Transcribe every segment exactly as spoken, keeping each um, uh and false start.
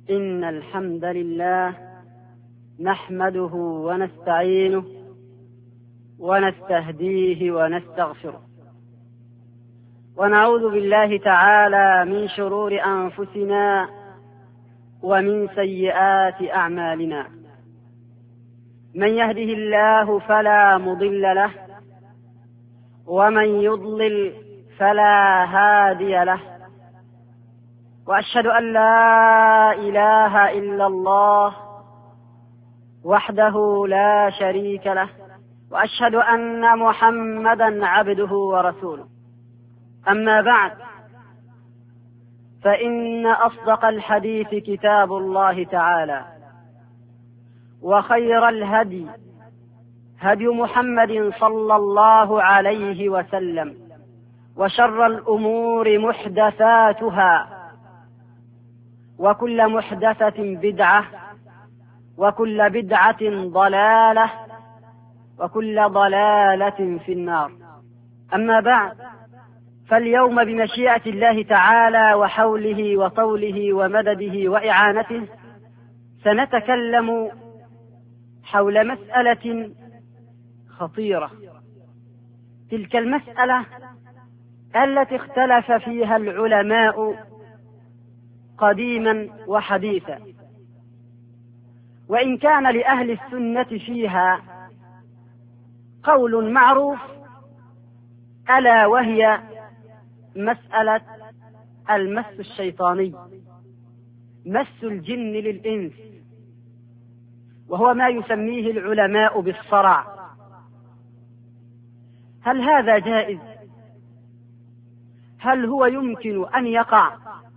إن الحمد لله نحمده ونستعينه ونستهديه ونستغفره، ونعوذ بالله تعالى من شرور أنفسنا ومن سيئات أعمالنا. من يهده الله فلا مضل له، ومن يضلل فلا هادي له، وأشهد أن لا إله إلا الله وحده لا شريك له، وأشهد أن محمدا عبده ورسوله. أما بعد، فإن أصدق الحديث كتاب الله تعالى، وخير الهدي هدي محمد صلى الله عليه وسلم، وشر الأمور محدثاتها، وكل محدثة بدعة، وكل بدعة ضلالة، وكل ضلالة في النار. أما بعد، فاليوم بمشيئة الله تعالى وحوله وطوله ومدده وإعانته سنتكلم حول مسألة خطيرة، تلك المسألة التي اختلف فيها العلماء قديما وحديثا، وإن كان لأهل السنة فيها قول معروف، ألا وهي مسألة المس الشيطاني، مس الجن للإنس، وهو ما يسميه العلماء بالصرع. هل هذا جائز؟ هل هو يمكن أن يقع؟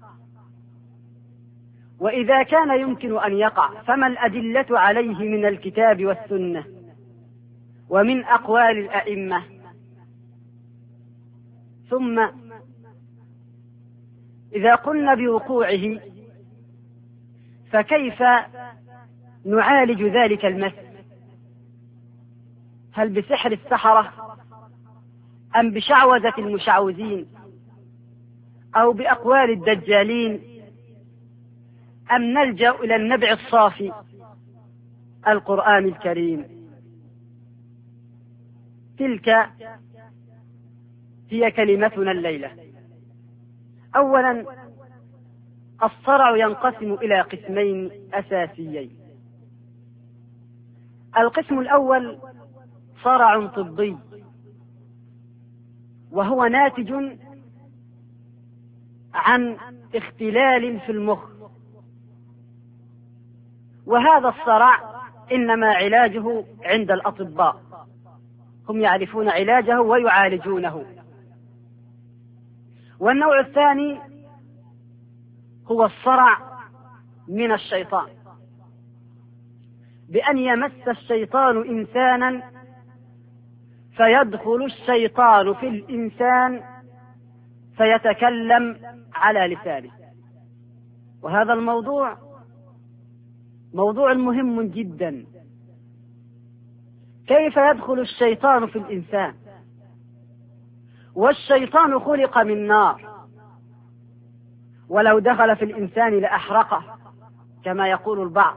وإذا كان يمكن أن يقع، فما الأدلة عليه من الكتاب والسنة ومن أقوال الأئمة؟ ثم إذا قلنا بوقوعه، فكيف نعالج ذلك المس؟ هل بسحر السحرة، أم بشعوذة المشعوذين، أو بأقوال الدجالين، أم نلجأ إلى النبع الصافي القرآن الكريم؟ تلك هي كلمتنا الليلة. أولا، الصرع ينقسم إلى قسمين أساسيين. القسم الأول صرع طبي، وهو ناتج عن اختلال في المخ، وهذا الصرع إنما علاجه عند الأطباء، هم يعرفون علاجه ويعالجونه. والنوع الثاني هو الصرع من الشيطان، بأن يمس الشيطان إنسانا فيدخل الشيطان في الإنسان فيتكلم على لسانه. وهذا الموضوع موضوع مهم جدا. كيف يدخل الشيطان في الإنسان؟ والشيطان خلق من نار، ولو دخل في الإنسان لأحرقه كما يقول البعض.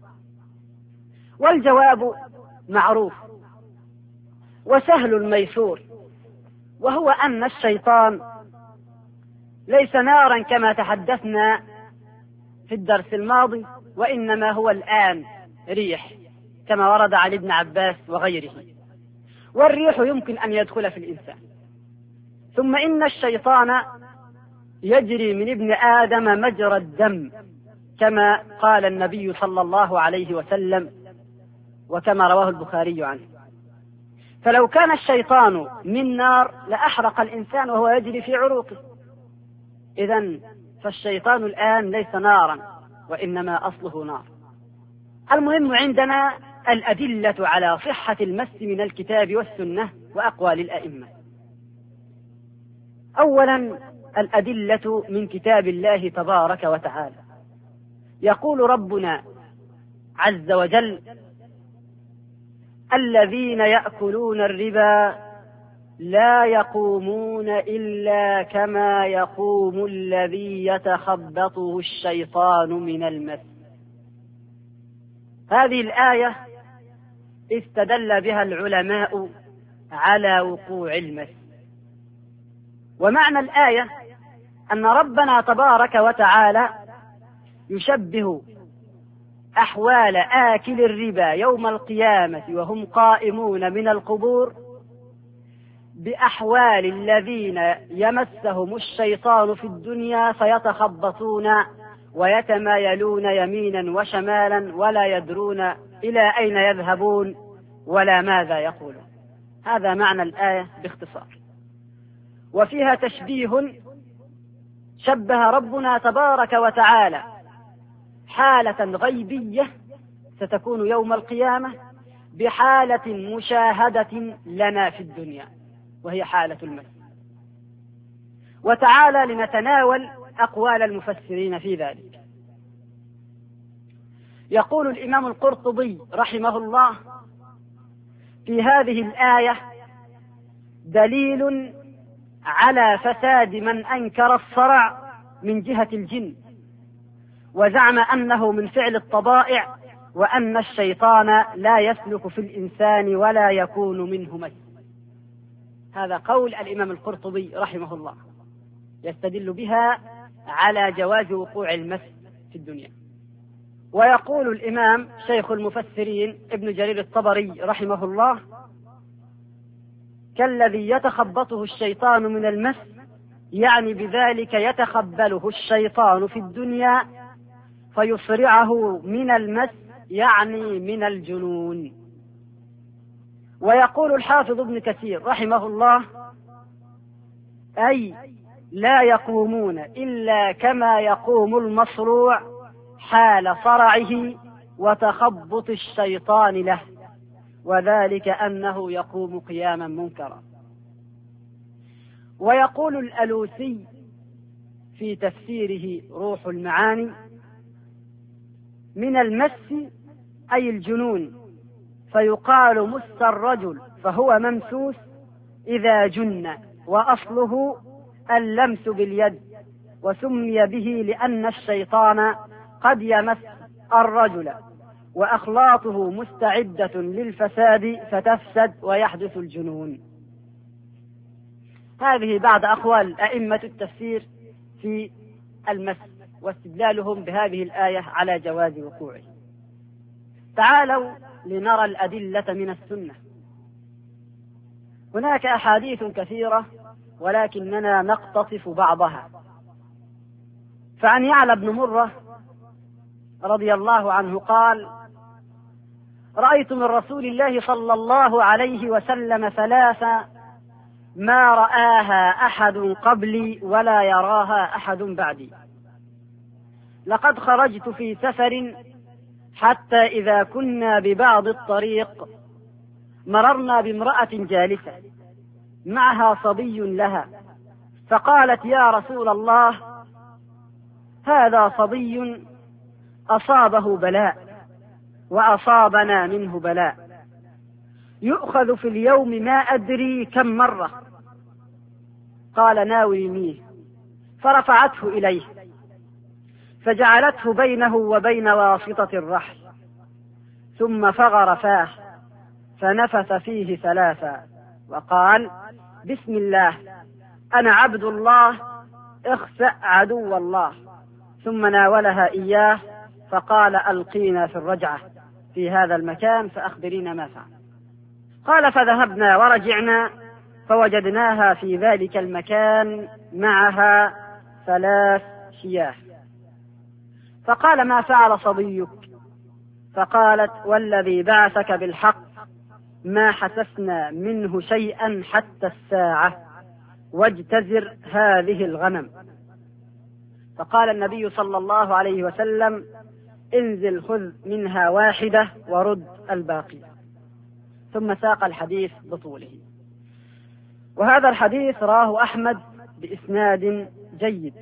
والجواب معروف وسهل الميسور، وهو أن الشيطان ليس نارا كما تحدثنا في الدرس الماضي، وإنما هو الآن ريح كما ورد عن ابن عباس وغيره. والريح يمكن أن يدخل في الإنسان. ثم إن الشيطان يجري من ابن آدم مجرى الدم، كما قال النبي صلى الله عليه وسلم، وكما رواه البخاري عنه. فلو كان الشيطان من نار لأحرق الإنسان وهو يجري في عروقه. إذن فالشيطان الآن ليس نارا، وإنما أصله نار. المهم عندنا الأدلة على صحة المس من الكتاب والسنة وأقوال الأئمة. أولا، الأدلة من كتاب الله تبارك وتعالى. يقول ربنا عز وجل: الذين يأكلون الربا لا يقومون إلا كما يقوم الذي يتخبطه الشيطان من المس. هذه الآية استدل بها العلماء على وقوع المس. ومعنى الآية أن ربنا تبارك وتعالى يشبه أحوال آكل الربا يوم القيامة وهم قائمون من القبور بأحوال الذين يمسهم الشيطان في الدنيا فيتخبطون ويتمايلون يمينا وشمالا ولا يدرون إلى أين يذهبون ولا ماذا يقولون. هذا معنى الآية باختصار. وفيها تشبيه شبه ربنا تبارك وتعالى حالة غيبية ستكون يوم القيامة بحالة مشاهدة لنا في الدنيا وهي حالة المس. وتعالى لنتناول أقوال المفسرين في ذلك. يقول الإمام القرطبي رحمه الله في هذه الآية دليل على فساد من أنكر الصرع من جهة الجن وزعم أنه من فعل الطبائع وأن الشيطان لا يسلك في الإنسان ولا يكون منه مس. هذا قول الإمام القرطبي رحمه الله يستدل بها على جواز وقوع المس في الدنيا. ويقول الإمام شيخ المفسرين ابن جرير الطبري رحمه الله كالذي يتخبطه الشيطان من المس، يعني بذلك يتخبله الشيطان في الدنيا فيصرعه من المس، يعني من الجنون. ويقول الحافظ ابن كثير رحمه الله أي لا يقومون إلا كما يقوم المصروع حال صرعه وتخبط الشيطان له، وذلك أنه يقوم قياما منكرا. ويقول الألوسي في تفسيره روح المعاني من المس أي الجنون، فيقال مس الرجل فهو ممسوس إذا جن، وأصله اللمس باليد، وسمي به لأن الشيطان قد يمس الرجل وأخلاطه مستعدة للفساد فتفسد ويحدث الجنون. هذه بعض أقوال أئمة التفسير في المس واستدلالهم بهذه الآية على جواز وقوعه. تعالوا لنرى الأدلة من السنة. هناك أحاديث كثيرة ولكننا نقتطف بعضها. فعن يعلى بن مرة رضي الله عنه قال: رأيت من رسول الله صلى الله عليه وسلم ثلاثة ما رآها أحد قبلي ولا يراها أحد بعدي. لقد خرجت في سفر حتى إذا كنا ببعض الطريق مررنا بامرأة جالسة معها صبي لها، فقالت: يا رسول الله، هذا صبي أصابه بلاء وأصابنا منه بلاء، يؤخذ في اليوم ما أدري كم مرة. قال: ناولنيه. فرفعته إليه فجعلته بينه وبين واسطة الرحل، ثم فغر فاه فنفث فيه ثلاثا وقال: بسم الله، أنا عبد الله، اخسأ عدو الله. ثم ناولها إياه فقال: ألقينا في الرجعة في هذا المكان فأخبرينا ما فعل. قال: فذهبنا ورجعنا فوجدناها في ذلك المكان معها ثلاث شياه. فقال: ما فعل صبيك؟ فقالت: والذي بعثك بالحق ما حسسنا منه شيئا حتى الساعة، واجتزر هذه الغنم. فقال النبي صلى الله عليه وسلم: انزل خذ منها واحدة ورد الباقي. ثم ساق الحديث بطوله. وهذا الحديث راه أحمد بإسناد جيد.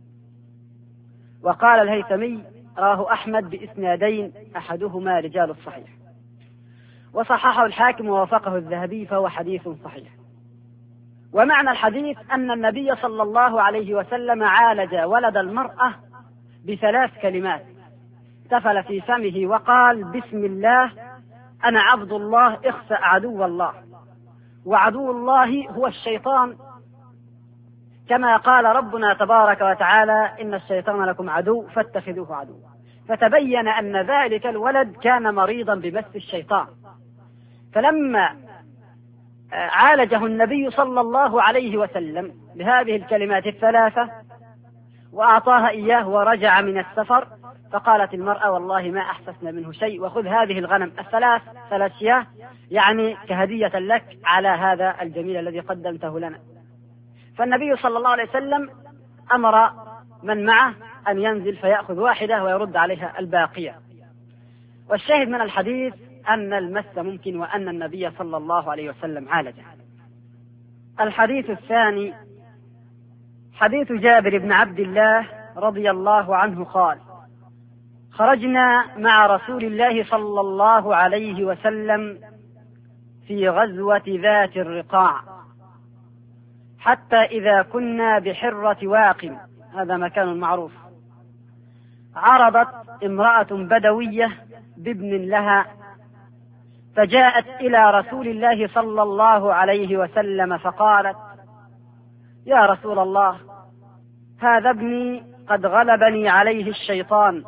وقال الهيثمي: راه أحمد بإسنادين أحدهما رجال الصحيح. وصححه الحاكم ووافقه الذهبي فهو حديث صحيح. ومعنى الحديث أن النبي صلى الله عليه وسلم عالج ولد المرأة بثلاث كلمات: تفل في فمه وقال: بسم الله، أنا عبد الله، اخسأ عدو الله. وعدو الله هو الشيطان، كما قال ربنا تبارك وتعالى: إن الشيطان لكم عدو فاتخذوه عدوا. فتبين أن ذلك الولد كان مريضا بمس الشيطان، فلما عالجه النبي صلى الله عليه وسلم بهذه الكلمات الثلاثة وأعطاها إياه ورجع من السفر، فقالت المرأة: والله ما أحسسنا منه شيء، وخذ هذه الغنم الثلاث ثلاث شياه يعني كهدية لك على هذا الجميل الذي قدمته لنا. فالنبي صلى الله عليه وسلم أمر من معه أن ينزل فيأخذ واحدة ويرد عليها الباقية. والشاهد من الحديث أن المس ممكن، وأن النبي صلى الله عليه وسلم عالجه. الحديث الثاني حديث جابر بن عبد الله رضي الله عنه قال: خرجنا مع رسول الله صلى الله عليه وسلم في غزوة ذات الرقاع، حتى إذا كنا بحرة واق، هذا مكان معروف، عرضت امرأة بدوية بابن لها، فجاءت إلى رسول الله صلى الله عليه وسلم فقالت: يا رسول الله، هذا ابني قد غلبني عليه الشيطان.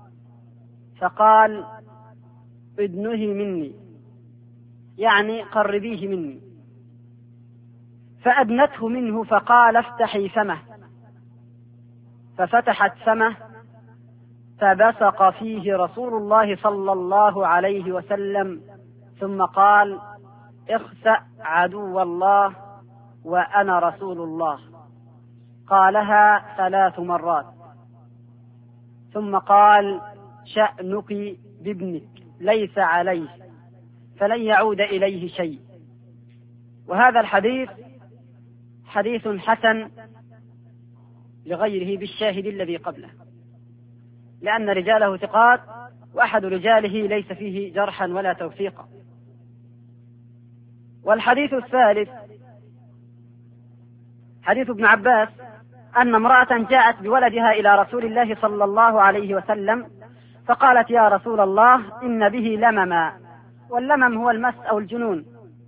فقال: ادنه مني، يعني قربيه مني. فأدنته منه فقال: افتحي فمه. ففتحت فمه فبصق فيه رسول الله صلى الله عليه وسلم، ثم قال: اخسأ عدو الله وأنا رسول الله. قالها ثلاث مرات، ثم قال: شأنك بابنك ليس عليه، فلن يعود إليه شيء. وهذا الحديث حديث حسن لغيره بالشاهد الذي قبله، لأن رجاله ثقات، وأحد رجاله ليس فيه جرحا ولا توثيقا. والحديث الثالث حديث ابن عباس أن امرأة جاءت بولدها إلى رسول الله صلى الله عليه وسلم فقالت: يا رسول الله، إن به لمما، واللمم هو المس أو الجنون،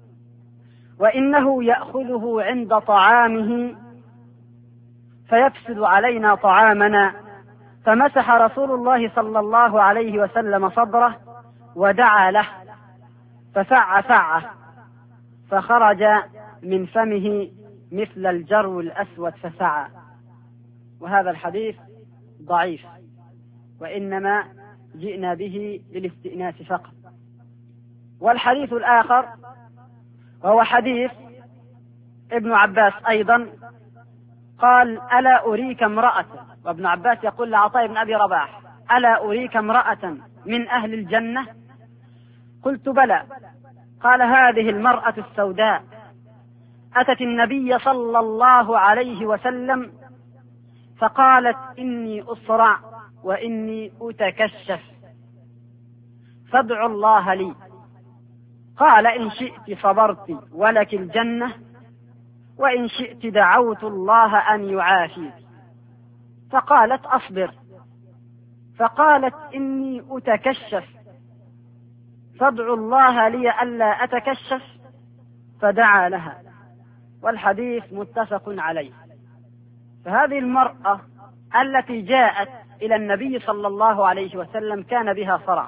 وإنه يأخذه عند طعامه فيفسد علينا طعامنا. فمسح رسول الله صلى الله عليه وسلم صدره ودعا له، ففع فعه، فخرج من فمه مثل الجرو الأسود فسعى. وهذا الحديث ضعيف، وإنما جئنا به للاستئناس فقط. والحديث الآخر وهو حديث ابن عباس أيضا قال: ألا أريك امرأة، وابن عباس يقول لعطاء بن أبي رباح: ألا أريك امرأة من أهل الجنة؟ قلت: بلى. قال: هذه المرأة السوداء أتت النبي صلى الله عليه وسلم فقالت: إني أصرع وإني أتكشف، فادعوا الله لي. قال: إن شئت صبرت ولك الجنة، وإن شئت دعوت الله أن يعافيك. فقالت: أصبر. فقالت: إني أتكشف، فادعوا الله لي ألا أتكشف، فدعا لها. والحديث متفق عليه. فهذه المرأة التي جاءت إلى النبي صلى الله عليه وسلم كان بها صرع،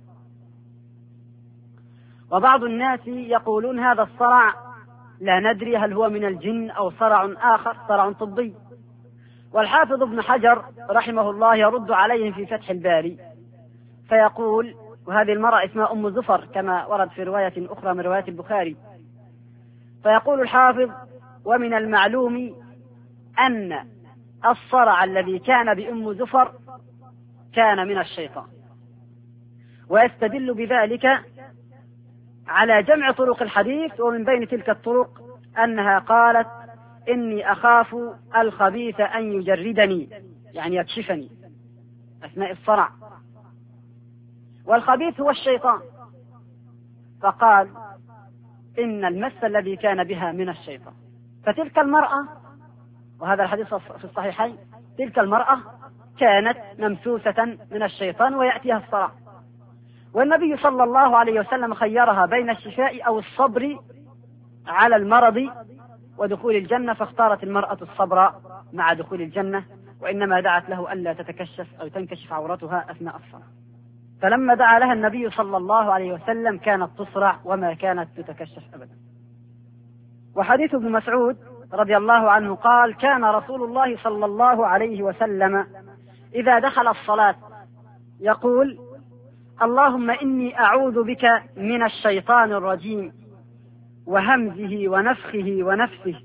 وبعض الناس يقولون هذا الصرع لا ندري هل هو من الجن أو صرع آخر، صرع طبي. والحافظ ابن حجر رحمه الله يرد عليهم في فتح الباري فيقول: وهذه المرأة اسمها أم زفر كما ورد في رواية أخرى من رواية البخاري، فيقول الحافظ: ومن المعلوم أن الصرع الذي كان بأم زفر كان من الشيطان. ويستدل بذلك على جمع طرق الحديث، ومن بين تلك الطرق أنها قالت: إني أخاف الخبيث أن يجردني، يعني يكشفني أثناء الصرع، والخبيث هو الشيطان. فقال: إن المس الذي كان بها من الشيطان. فتلك المرأة، وهذا الحديث في الصحيحين، تلك المرأة كانت ممسوسة من الشيطان ويأتيها الصرع، والنبي صلى الله عليه وسلم خيرها بين الشفاء أو الصبر على المرض ودخول الجنة، فاختارت المرأة الصبر مع دخول الجنة، وإنما دعت له ألا تتكشف أو تنكشف عورتها أثناء الصلاة. فلما دعا لها النبي صلى الله عليه وسلم كانت تصرع وما كانت تتكشف أبدا. وحديث ابن مسعود رضي الله عنه قال: كان رسول الله صلى الله عليه وسلم إذا دخل الصلاة يقول: اللهم إني أعوذ بك من الشيطان الرجيم وهمزه ونفخه ونفسه.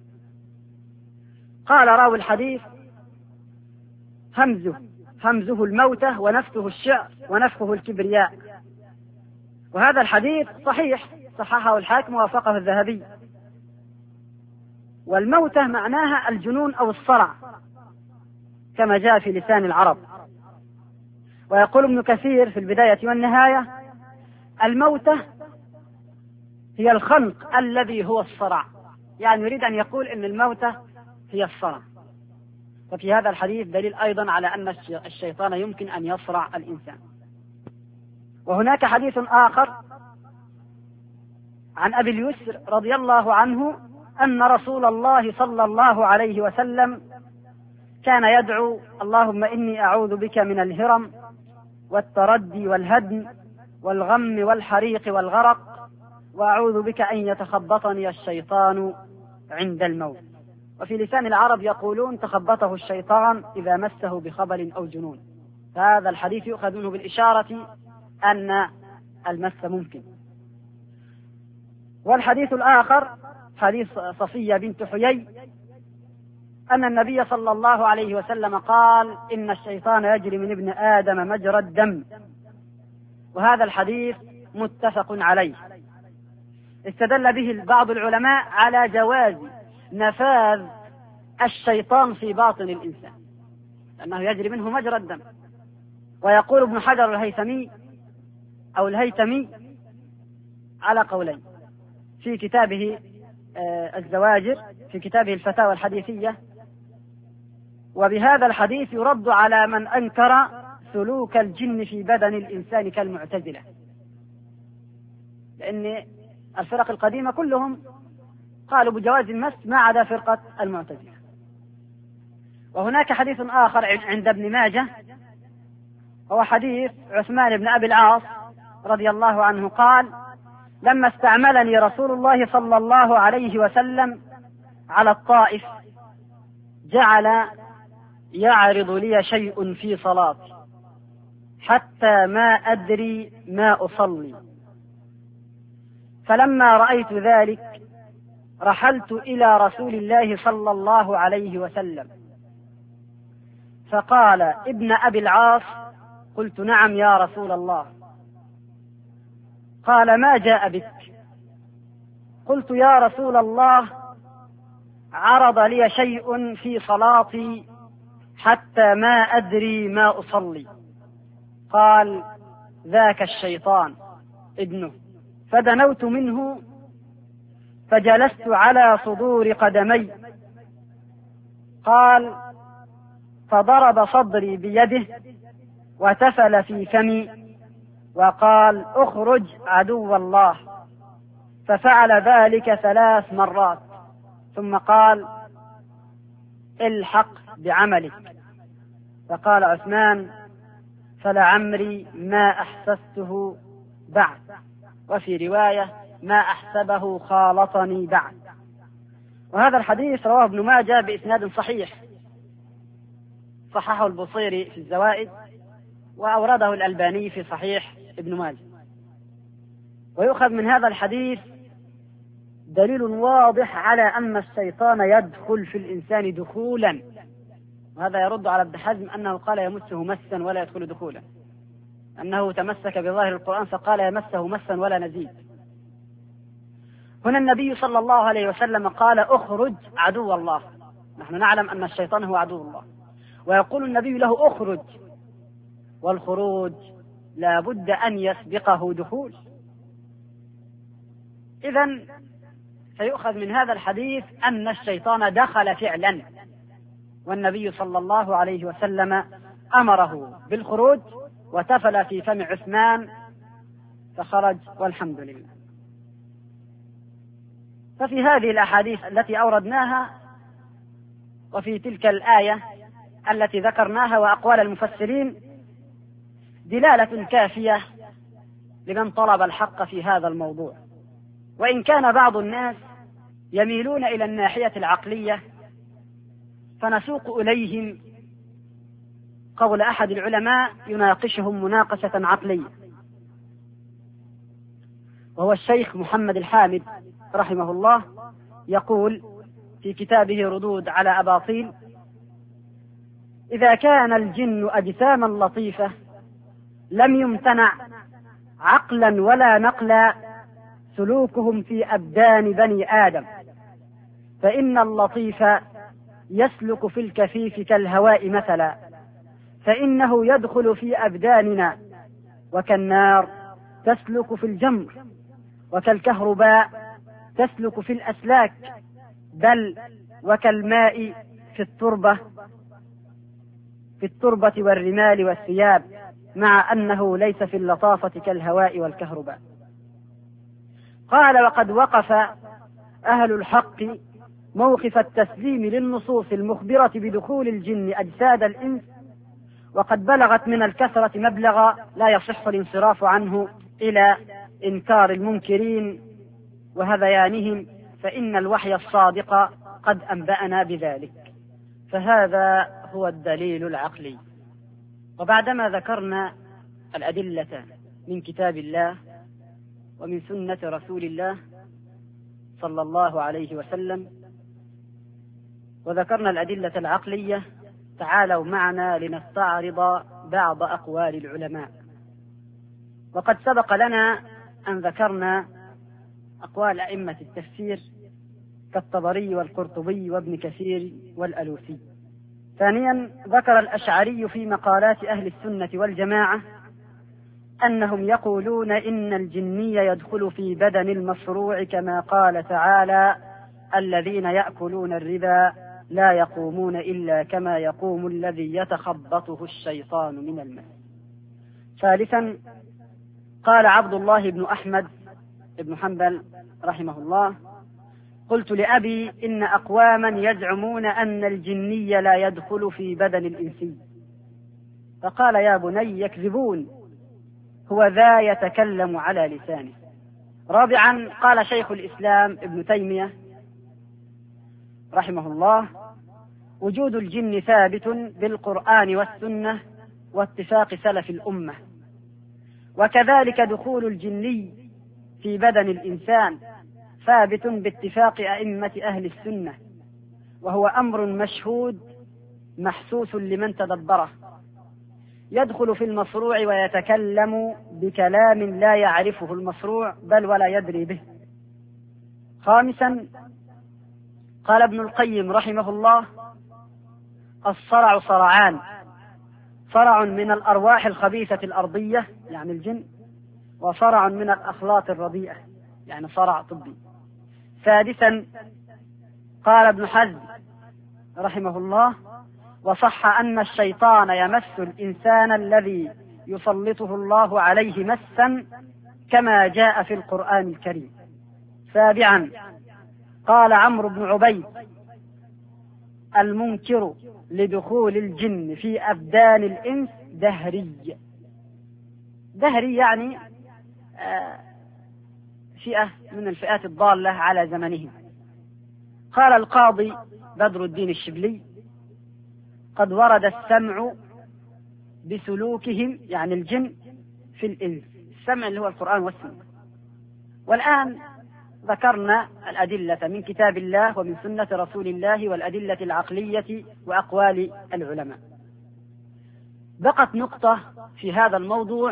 قال راوي الحديث: همزه همزه الموتة ونفخه الشعر ونفخه الكبرياء. وهذا الحديث صحيح، صححه الحاكم ووافقه الذهبي. والموتة معناها الجنون أو الصرع كما جاء في لسان العرب. ويقول ابن كثير في البداية والنهاية: الموتة هي الخنق الذي هو الصرع، يعني يريد أن يقول أن الموتة هي الصرع. وفي هذا الحديث دليل أيضا على أن الشيطان يمكن أن يصرع الإنسان. وهناك حديث آخر عن أبي اليسر رضي الله عنه أن رسول الله صلى الله عليه وسلم كان يدعو: اللهم إني أعوذ بك من الهرم والتردي والهدم والغم والحريق والغرق، وأعوذ بك أن يتخبطني الشيطان عند الموت. وفي لسان العرب يقولون: تخبطه الشيطان إذا مسه بخبل أو جنون. هذا الحديث يؤخذ منه بالإشارة أن المس ممكن. والحديث الآخر حديث صفية بنت حيي أن النبي صلى الله عليه وسلم قال: إن الشيطان يجري من ابن آدم مجرى الدم. وهذا الحديث متفق عليه. استدل به بعض العلماء على جواز نفاذ الشيطان في باطن الإنسان، لأنه يجري منه مجرى الدم. ويقول ابن حجر الهيثمي أو الهيثمي على قولين في كتابه الزواجر، في كتابه الفتاوى الحديثية: وبهذا الحديث يرد على من أنكر سلوك الجن في بدن الإنسان كالمعتزلة، لأن الفرق القديمة كلهم قالوا بجواز المس ما عدا فرقة المعتزلة. وهناك حديث آخر عند ابن ماجه، هو حديث عثمان بن أبي العاص رضي الله عنه قال: لما استعملني رسول الله صلى الله عليه وسلم على الطائف جعل يعرض لي شيء في صلاتي حتى ما أدري ما أصلي، فلما رأيت ذلك رحلت إلى رسول الله صلى الله عليه وسلم فقال: ابن أبي العاص. قلت: نعم يا رسول الله. قال: ما جاء بك؟ قلت: يا رسول الله، عرض لي شيء في صلاتي حتى ما أدري ما أصلي. قال: ذاك الشيطان ابنه. فدنوت منه فجلست على صدور قدمي. قال: فضرب صدري بيده وتفل في فمي وقال: اخرج عدو الله. ففعل ذلك ثلاث مرات ثم قال: الحق بعملك. فقال عثمان: فلعمري ما أحسسته بعد. وفي رواية: ما أحسبه خالطني بعد. وهذا الحديث رواه ابن ماجه بإسناد صحيح، صححه البصيري في الزوائد وأورده الألباني في صحيح ابن ماجه. ويؤخذ من هذا الحديث دليل واضح على أن الشيطان يدخل في الإنسان دخولا، وهذا يرد على ابن حزم أنه قال يمسه مسا ولا يدخل دخولا، أنه تمسك بظاهر القرآن فقال يمسه مسا ولا نزيد. هنا النبي صلى الله عليه وسلم قال: اخرج عدو الله. نحن نعلم أن الشيطان هو عدو الله، ويقول النبي له: اخرج. والخروج لا بد أن يسبقه دخول. إذن فيؤخذ من هذا الحديث أن الشيطان دخل فعلا، والنبي صلى الله عليه وسلم أمره بالخروج وتفل في فم عثمان فخرج والحمد لله. ففي هذه الأحاديث التي أوردناها وفي تلك الآية التي ذكرناها وأقوال المفسرين دلالة كافية لمن طلب الحق في هذا الموضوع، وإن كان بعض الناس يميلون إلى الناحية العقلية فنسوق إليهم قول أحد العلماء يناقشهم مناقشة عقلية، وهو الشيخ محمد الحامد رحمه الله، يقول في كتابه ردود على أباطيل: إذا كان الجن أجساما لطيفة لم يمتنع عقلا ولا نقلا سلوكهم في أبدان بني آدم، فإن اللطيف يسلك في الكفيف كالهواء مثلا، فإنه يدخل في أبداننا، وكالنار تسلك في الجمر، وكالكهرباء تسلك في الأسلاك، بل وكالماء في التربة في التربة والرمال والثياب، مع أنه ليس في اللطافة كالهواء والكهرباء. قال: وقد وقف أهل الحق موقف التسليم للنصوص المخبرة بدخول الجن أجساد الإنس، وقد بلغت من الكثرة مبلغا لا يصح الانصراف عنه إلى إنكار المنكرين وهذيانهم، فإن الوحي الصادق قد أنبأنا بذلك. فهذا هو الدليل العقلي. وبعدما ذكرنا الأدلة من كتاب الله ومن سنة رسول الله صلى الله عليه وسلم، وذكرنا الأدلة العقلية، تعالوا معنا لنستعرض بعض أقوال العلماء. وقد سبق لنا أن ذكرنا أقوال أئمة التفسير كالطبري والقرطبي وابن كثير والألوسي. ثانيا ذكر الأشعري في مقالات أهل السنة والجماعة أنهم يقولون إن الجني يدخل في بدن المصروع، كما قال تعالى: الذين يأكلون الربا لا يقومون إلا كما يقوم الذي يتخبطه الشيطان من المس. ثالثا قال عبد الله بن أحمد بن حنبل رحمه الله: قلت لأبي إن أقواما يزعمون أن الجني لا يدخل في بدن الإنسي، فقال: يا بني يكذبون، هو ذا يتكلم على لسانه. رابعا قال شيخ الإسلام ابن تيمية رحمه الله: وجود الجن ثابت بالقرآن والسنة واتفاق سلف الأمة، وكذلك دخول الجني في بدن الإنسان ثابت باتفاق أئمة أهل السنة، وهو أمر مشهود محسوس لمن تدبره، يدخل في المصروع ويتكلم بكلام لا يعرفه المصروع بل ولا يدري به. خامسا قال ابن القيم رحمه الله: الصرع صرعان، صرع من الأرواح الخبيثة الأرضية يعني الجن، وصرع من الأخلاط الرديئة يعني صرع طبي. سادسا قال ابن حزم رحمه الله: وصح أن الشيطان يمس الإنسان الذي يسلطه الله عليه مسا كما جاء في القرآن الكريم. سابعا قال عمرو بن عبيد: المنكر لدخول الجن في أبدان الإنس دهري. دهري يعني آه فئة من الفئات الضالة على زمنهم. قال القاضي بدر الدين الشبلي: قد ورد السمع بسلوكهم يعني الجن في الإنس، السمع اللي هو القرآن والسنة. والآن ذكرنا الأدلة من كتاب الله ومن سنة رسول الله والأدلة العقلية وأقوال العلماء. بقت نقطة في هذا الموضوع،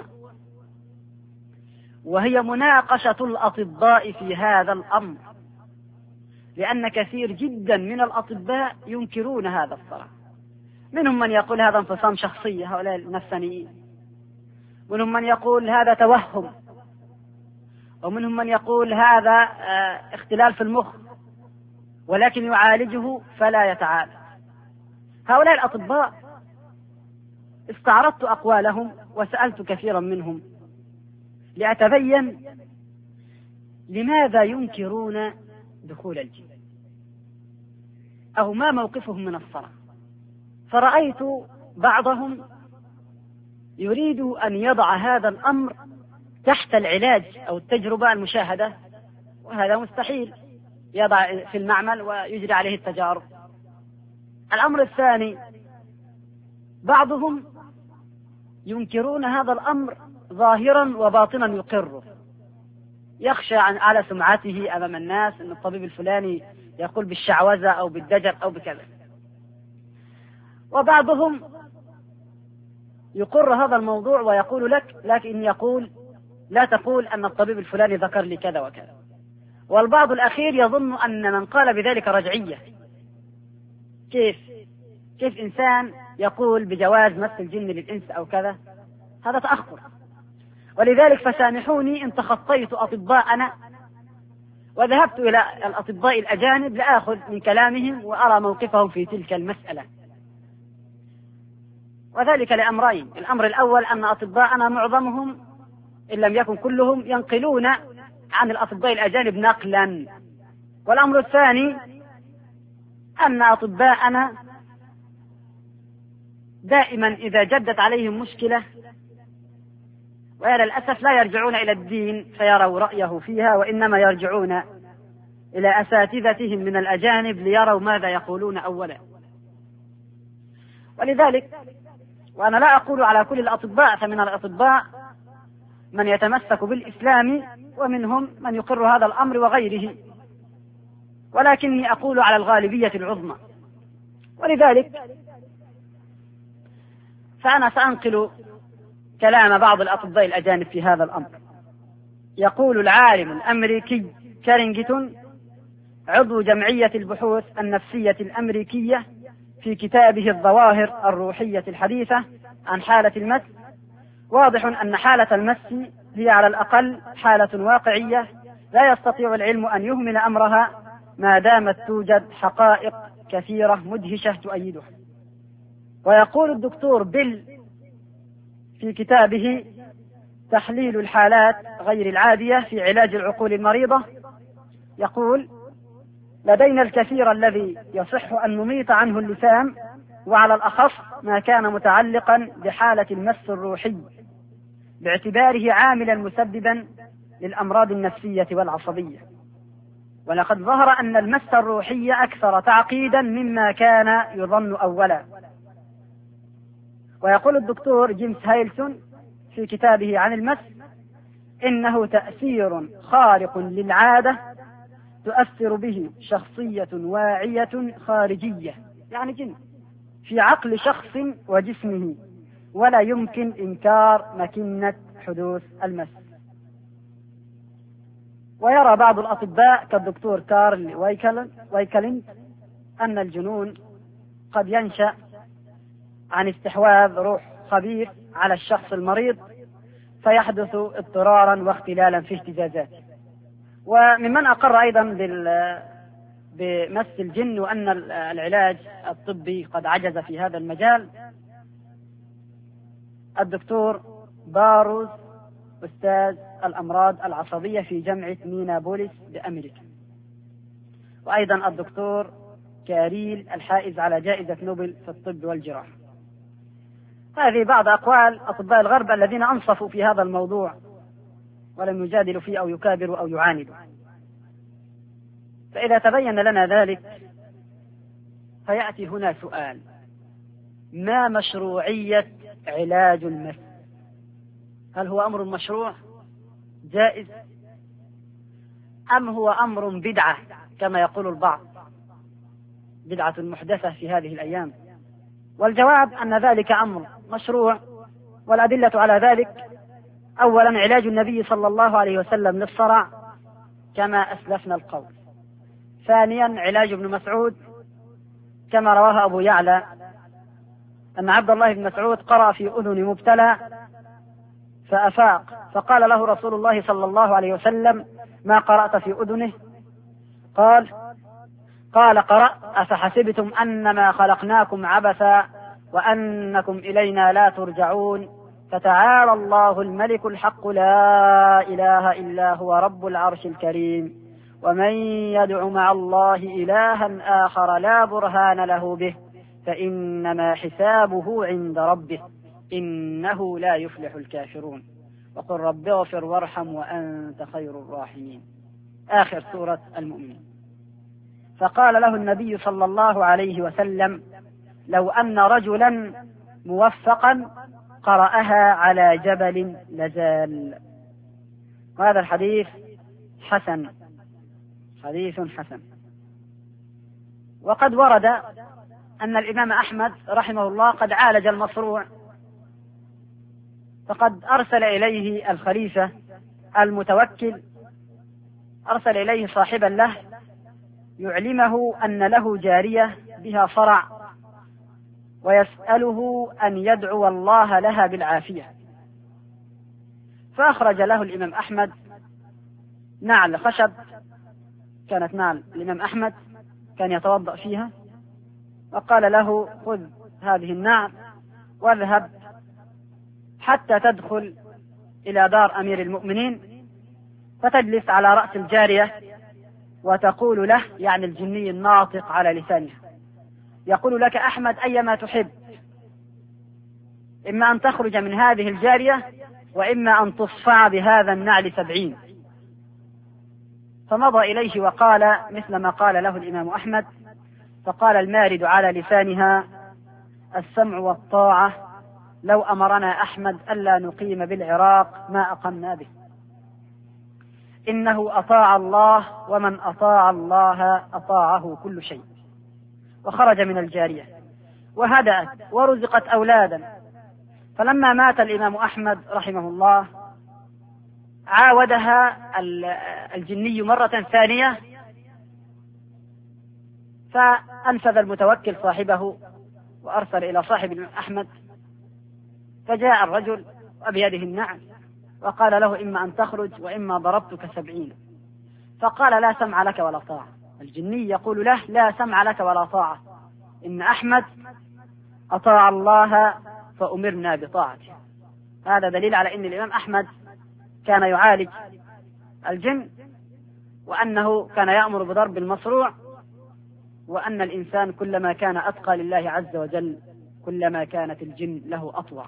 وهي مناقشة الأطباء في هذا الأمر، لأن كثير جدا من الأطباء ينكرون هذا الصراع. منهم من يقول هذا انفصام شخصية، هؤلاء النفسانيين، ومنهم من يقول هذا توهم، ومنهم من يقول هذا اختلال في المخ ولكن يعالجه فلا يتعالج. هؤلاء الأطباء استعرضت أقوالهم وسألت كثيرا منهم لأتبين لماذا ينكرون دخول الجن أو ما موقفهم من الصلاة. فرأيت بعضهم يريد أن يضع هذا الأمر تحت العلاج أو التجربة المشاهدة، وهذا مستحيل، يضع في المعمل ويجري عليه التجارب. الأمر الثاني، بعضهم ينكرون هذا الأمر ظاهرا وباطنا يقره، يخشى على سمعته أمام الناس أن الطبيب الفلاني يقول بالشعوذة أو بالدجل أو بكذا. وبعضهم يقر هذا الموضوع ويقول لك لكن يقول لا تقول أن الطبيب الفلاني ذكر لي كذا وكذا. والبعض الأخير يظن أن من قال بذلك رجعية. كيف كيف إنسان يقول بجواز مس الجن للإنس أو كذا؟ هذا تأخر. ولذلك فسامحوني إن تخطيت أطباءنا وذهبت إلى الأطباء الأجانب لآخذ من كلامهم وأرى موقفهم في تلك المسألة، وذلك لأمرين. الأمر الأول أن أطباءنا معظمهم إن لم يكن كلهم ينقلون عن الأطباء الأجانب نقلا. والأمر الثاني أن أطباءنا دائما إذا جدت عليهم مشكلة وإلى الأسف لا يرجعون إلى الدين فيروا رأيه فيها، وإنما يرجعون إلى أساتذتهم من الأجانب ليروا ماذا يقولون أولا. ولذلك وأنا لا أقول على كل الأطباء، فمن الأطباء من يتمسك بالإسلام ومنهم من يقر هذا الأمر وغيره، ولكني أقول على الغالبية العظمى. ولذلك فأنا سأنقل كلام بعض الأطباء الأجانب في هذا الأمر. يقول العالم الأمريكي كارينغتون عضو جمعية البحوث النفسية الأمريكية في كتابه الظواهر الروحية الحديثة عن حالة المس: واضح أن حالة المس هي على الأقل حالة واقعية لا يستطيع العلم أن يهمل أمرها ما دامت توجد حقائق كثيرة مدهشة تؤيدها. ويقول الدكتور بيل في كتابه تحليل الحالات غير العادية في علاج العقول المريضة، يقول: لدينا الكثير الذي يصح أن نميط عنه اللسان، وعلى الأخص ما كان متعلقا بحالة المس الروحي باعتباره عاملا مسببا للأمراض النفسية والعصبية. ولقد ظهر أن المس الروحي أكثر تعقيدا مما كان يظن أولا. ويقول الدكتور جيمس هايلسون في كتابه عن المس: إنه تأثير خارق للعادة تؤثر به شخصية واعية خارجية، يعني جن، في عقل شخص وجسمه، ولا يمكن إنكار مكنة حدوث المس. ويرى بعض الأطباء كالدكتور كارل ويكلند أن الجنون قد ينشأ عن استحواذ روح خبيث على الشخص المريض فيحدث اضطرارا واختلالا في اهتزازاته. وممن أقر أيضا بمس الجن وأن العلاج الطبي قد عجز في هذا المجال الدكتور باروز، أستاذ الأمراض العصبية في جامعة مينابوليس بأمريكا، وأيضا الدكتور كاريل الحائز على جائزة نوبل في الطب والجراحة. هذه بعض أقوال أطباء الغرب الذين أنصفوا في هذا الموضوع ولم يجادلوا فيه أو يكابروا أو يعاندوا. فإذا تبين لنا ذلك فيأتي هنا سؤال: ما مشروعية علاج المس؟ هل هو أمر مشروع جائز أم هو أمر بدعة كما يقول البعض، بدعة محدثة في هذه الأيام؟ والجواب أن ذلك أمر مشروع، والأدلة على ذلك: أولا علاج النبي صلى الله عليه وسلم للصرع كما أسلفنا القول. ثانيا علاج ابن مسعود كما رواه أبو يعلى أن عبد الله بن مسعود قرأ في أذن مبتلى فأفاق فقال له رسول الله صلى الله عليه وسلم: ما قرأت في أذنه؟ قال قال قرأ: أفحسبتم أنما خلقناكم عبثا وأنكم إلينا لا ترجعون فتعالى الله الملك الحق لا إله إلا هو رب العرش الكريم ومن يدع مع الله إلها آخر لا برهان له به فإنما حسابه عند ربه إنه لا يفلح الكافرون وقل رب اغفر وارحم وأنت خير الراحمين. آخر سورة المؤمنين. فقال له النبي صلى الله عليه وسلم: لو أن رجلا موفقا قرأها على جبل لزال. وهذا الحديث حسن، حديث حسن. وقد ورد أن الإمام أحمد رحمه الله قد عالج المصروع، فقد أرسل إليه الخليفة المتوكل، أرسل إليه صاحبا له يعلمه أن له جارية بها صرع ويسأله أن يدعو الله لها بالعافية. فأخرج له الإمام أحمد نعل خشب، كانت نعل الإمام أحمد كان يتوضأ فيها، وقال له: خذ هذه النعل واذهب حتى تدخل إلى دار أمير المؤمنين فتجلس على رأس الجارية وتقول له، يعني الجني الناطق على لسانها، يقول لك أحمد أيما تحب، إما أن تخرج من هذه الجارية وإما أن تصفع بهذا النعل سبعين. فمضى إليه وقال مثل ما قال له الإمام أحمد، فقال المارد على لسانها: السمع والطاعة، لو أمرنا أحمد ألا نقيم بالعراق ما أقمنا به، إنه أطاع الله ومن أطاع الله أطاعه كل شيء. وخرج من الجارية وهدأت ورزقت أولادا. فلما مات الإمام أحمد رحمه الله عاودها الجني مرة ثانية، فأنفذ المتوكل صاحبه وأرسل إلى صاحب الإمام أحمد، فجاء الرجل وبيده النعل وقال له: إما أن تخرج وإما ضربتك سبعين. فقال: لا سمع لك ولا طاعة. الجني يقول له: لا سمع لك ولا طاعة، إن أحمد أطاع الله فأمرنا بطاعته. هذا دليل على أن الإمام أحمد كان يعالج الجن، وأنه كان يأمر بضرب المصروع، وأن الإنسان كلما كان أتقى لله عز وجل كلما كانت الجن له أطوع.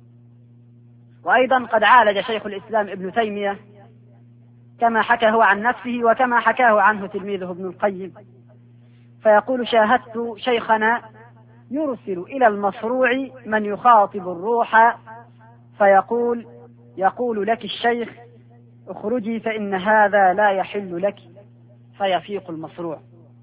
وأيضا قد عالج شيخ الإسلام ابن تيمية كما حكاه عن نفسه وكما حكاه عنه تلميذه ابن القيم، فيقول: شاهدت شيخنا يرسل إلى المصروع من يخاطب الروح فيقول يقول لك الشيخ: اخرجي فإن هذا لا يحل لك، فيفيق المصروع.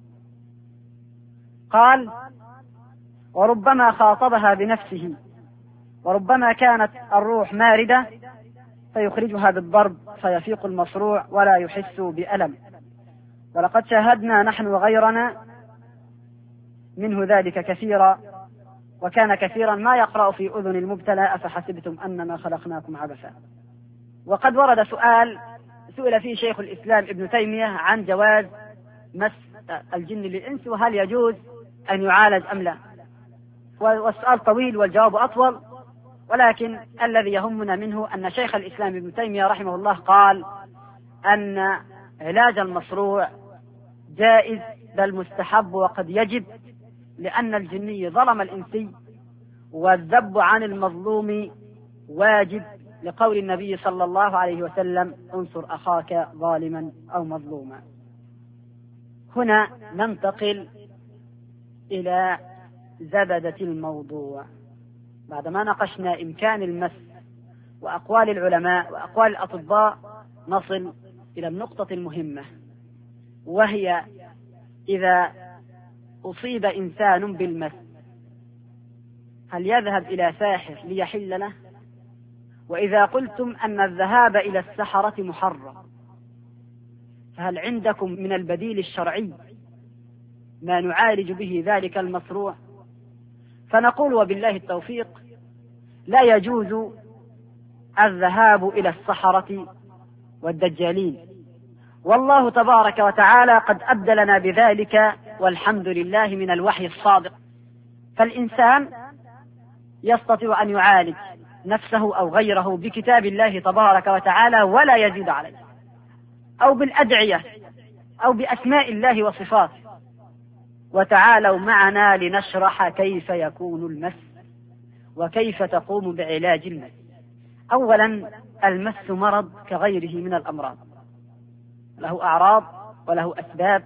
قال: وربما خاطبها بنفسه، وربما كانت الروح ماردة فيخرجها بالضرب فيفيق المصروع ولا يحس بألم. ولقد شاهدنا نحن وغيرنا منه ذلك كثيرا، وكان كثيرا ما يقرأ في أذن المبتلى: أفحسبتم أنما خلقناكم عبثا. وقد ورد سؤال سئل فيه شيخ الإسلام ابن تيمية عن جواز مس الجن للإنس، وهل يجوز أن يعالج أم لا، والسؤال طويل والجواب أطول، ولكن الذي يهمنا منه أن شيخ الإسلام ابن تيمية رحمه الله قال أن علاج المصروع جائز بل مستحب وقد يجب، لأن الجني ظلم الإنسي، والذب عن المظلوم واجب، لقول النبي صلى الله عليه وسلم: انصر أخاك ظالما أو مظلوما. هنا ننتقل إلى زبدة الموضوع. بعدما ناقشنا إمكان المس وأقوال العلماء وأقوال الأطباء، نصل إلى النقطة المهمة، وهي إذا أصيب إنسان بالمس هل يذهب إلى ساحر ليحل له؟ وإذا قلتم أن الذهاب إلى السحرة محرم، فهل عندكم من البديل الشرعي ما نعالج به ذلك المصروع؟ فنقول وبالله التوفيق: لا يجوز الذهاب إلى السحرة والدجالين، والله تبارك وتعالى قد أبدلنا بذلك والحمد لله من الوحي الصادق. فالإنسان يستطيع أن يعالج نفسه أو غيره بكتاب الله تبارك وتعالى ولا يزيد عليه، أو بالأدعية أو بأسماء الله وصفاته. وتعالوا معنا لنشرح كيف يكون المس وكيف تقوم بعلاج المس. أولا، المس مرض كغيره من الأمراض، له أعراض وله أسباب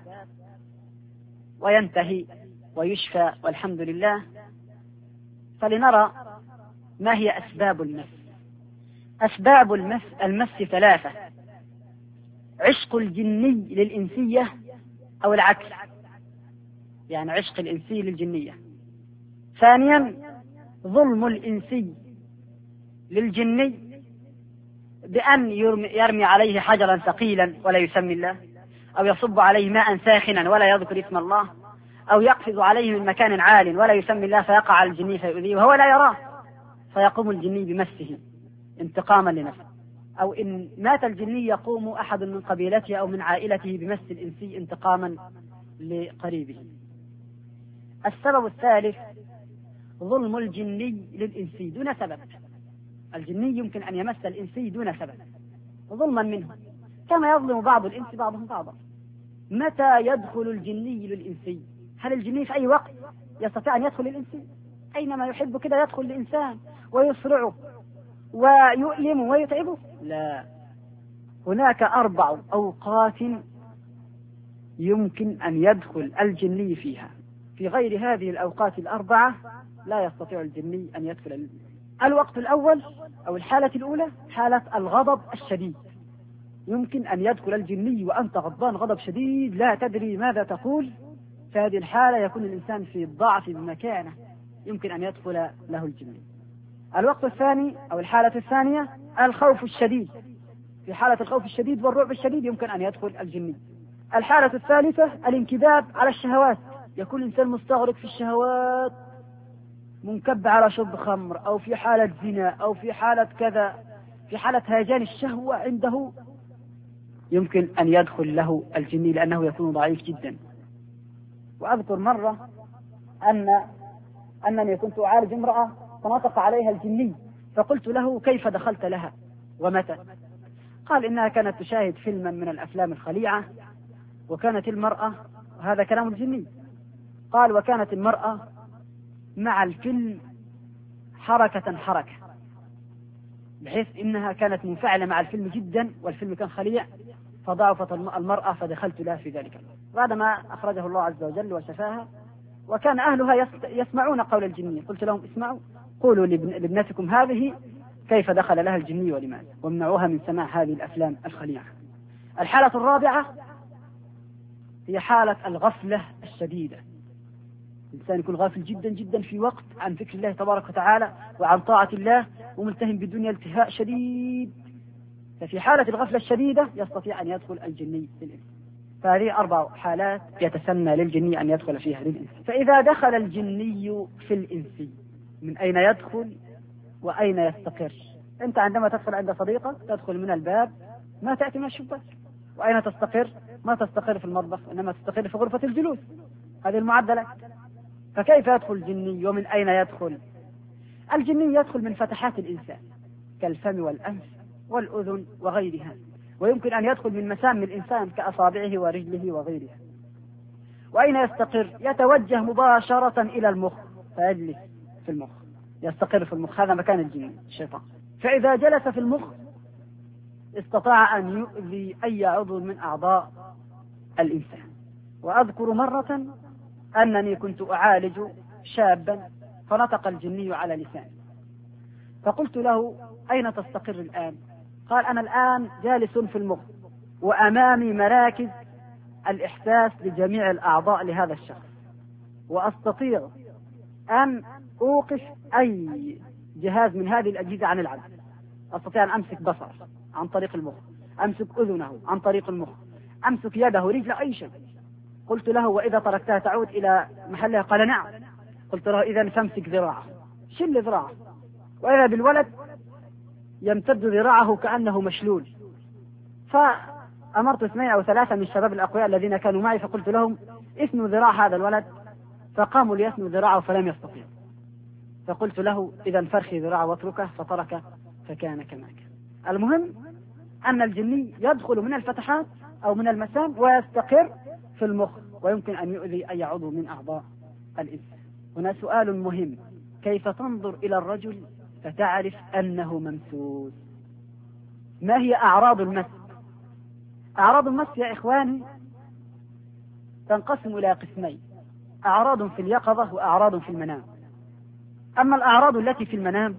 وينتهي ويشفى والحمد لله. فلنرى ما هي أسباب المس. أسباب المس, المس ثلاثة: عشق الجني للإنسية أو العكس، يعني عشق الإنسي للجنية. ثانيا، ظلم الإنسي للجني بأن يرمي عليه حجرا ثقيلا ولا يسمي الله، أو يصب عليه ماء ساخنا ولا يذكر اسم الله، أو يقفز عليه من مكان عال ولا يسمي الله فيقع على الجني فيؤذيه وهو لا يراه، فيقوم الجني بمسه انتقاما لنفسه. أو إن مات الجني يقوم أحد من قبيلته أو من عائلته بمس الإنسي انتقاما لقريبه. السبب الثالث: ظلم الجني للإنسي دون سبب. الجني يمكن أن يمس الإنسي دون سبب ظلما منه، كما يظلم بعض الإنس بعضهم بعضا. متى يدخل الجني للإنسي؟ هل الجني في أي وقت يستطيع أن يدخل للإنسي؟ أينما يحب كده يدخل للإنسان ويسرعه ويؤلمه ويتعبه؟ لا، هناك أربع أوقات يمكن أن يدخل الجني فيها، في غير هذه الأوقات الأربعة لا يستطيع الجني أن يدخل. الوقت الأول أو الحالة الأولى حالة الغضب الشديد، يمكن أن يدخل الجني وأنت غضبان غضب شديد لا تدري ماذا تقول. في هذه الحالة يكون الإنسان في الضعف بمكانه، يمكن أن يدخل له الجني. الوقت الثاني أو الحالة الثانية الخوف الشديد، في حالة الخوف الشديد والرعب الشديد يمكن أن يدخل الجني. الحالة الثالثة الانكباب على الشهوات، يكون الإنسان مستغرق في الشهوات، منكب على شرب خمر أو في حالة زنا أو في حالة كذا، في حالة هيجان الشهوة عنده، يمكن أن يدخل له الجني لأنه يكون ضعيف جدا. وأذكر مرة أن أنني كنت أعالج امرأة فنطق عليها الجني، فقلت له: كيف دخلت لها ومتى؟ قال: إنها كانت تشاهد فيلما من الأفلام الخليعة، وكانت المرأة، هذا كلام الجني، قال: وكانت المرأة مع الفيلم حركة حركة، بحيث إنها كانت منفعلة مع الفيلم جدا، والفيلم كان خليع، فضعفت المرأة فدخلت لها في ذلك. بعدما أخرجه الله عز وجل وشفاها، وكان أهلها يسمعون قول الجني، قلت لهم: اسمعوا، قولوا لابنتكم هذه كيف دخل لها الجني ولماذا، وامنعوها من سماع هذه الأفلام الخليعة. الحالة الرابعة هي حالة الغفلة الشديدة، الإنسان يكون غافل جدا جدا في وقت عن ذكر الله تبارك وتعالى وعن طاعة الله، وملتهم بالدنيا التهاء شديد، ففي حالة الغفلة الشديدة يستطيع أن يدخل الجني للإنس. فهذه أربع حالات يتسنى للجني أن يدخل فيها للإنس. فإذا دخل الجني في الإنس، من أين يدخل وأين يستقر؟ أنت عندما تدخل عند صديقك تدخل من الباب، ما تأتي من الشباك. وأين تستقر؟ ما تستقر في المطبخ، إنما تستقر في غرفة الجلوس. هذه المعدلة. فكيف يدخل الجني ومن أين يدخل؟ الجني يدخل من فتحات الإنسان كالفم والأنف والأذن وغيرها، ويمكن أن يدخل من مسام الإنسان كأصابعه ورجله وغيرها. وأين يستقر؟ يتوجه مباشرة إلى المخ فيجلس في المخ، يستقر في المخ، هذا مكان الجن الشيطان. فإذا جلس في المخ استطاع أن يؤذي أي عضو من أعضاء الإنسان. وأذكر مرة أنني كنت أعالج شابا فنطق الجني على لسانه، فقلت له: أين تستقر الآن؟ قال: أنا الآن جالس في المخ وأمامي مراكز الإحساس لجميع الأعضاء لهذا الشخص، وأستطيع أن أوقف أي جهاز من هذه الأجهزة عن العمل. أستطيع أن أمسك بصر عن طريق المخ، أمسك أذنه عن طريق المخ، أمسك يده رجل أي شيء. قلت له: وإذا تركتها تعود إلى محلها؟ قال: نعم. قلت له: إذا فامسك ذراعه، شل ذراعه. وإذا بالولد يمتد ذراعه كأنه مشلول. فأمرت اثنين أو ثلاثة من الشباب الأقوياء الذين كانوا معي فقلت لهم اثنوا ذراع هذا الولد، فقاموا ليثنوا ذراعه فلم يستطيعوا، فقلت له إذا فرخي ذراعه واتركه، فترك فكان كما كان. المهم أن الجني يدخل من الفتحات أو من المسام ويستقر في المخ، ويمكن أن يؤذي أي عضو من أعضاء الإنسان. هنا سؤال مهم: كيف تنظر إلى الرجل فتعرف أنه ممسوس؟ ما هي أعراض المس؟ أعراض المس يا إخواني تنقسم إلى قسمين: أعراض في اليقظة وأعراض في المنام. أما الأعراض التي في المنام،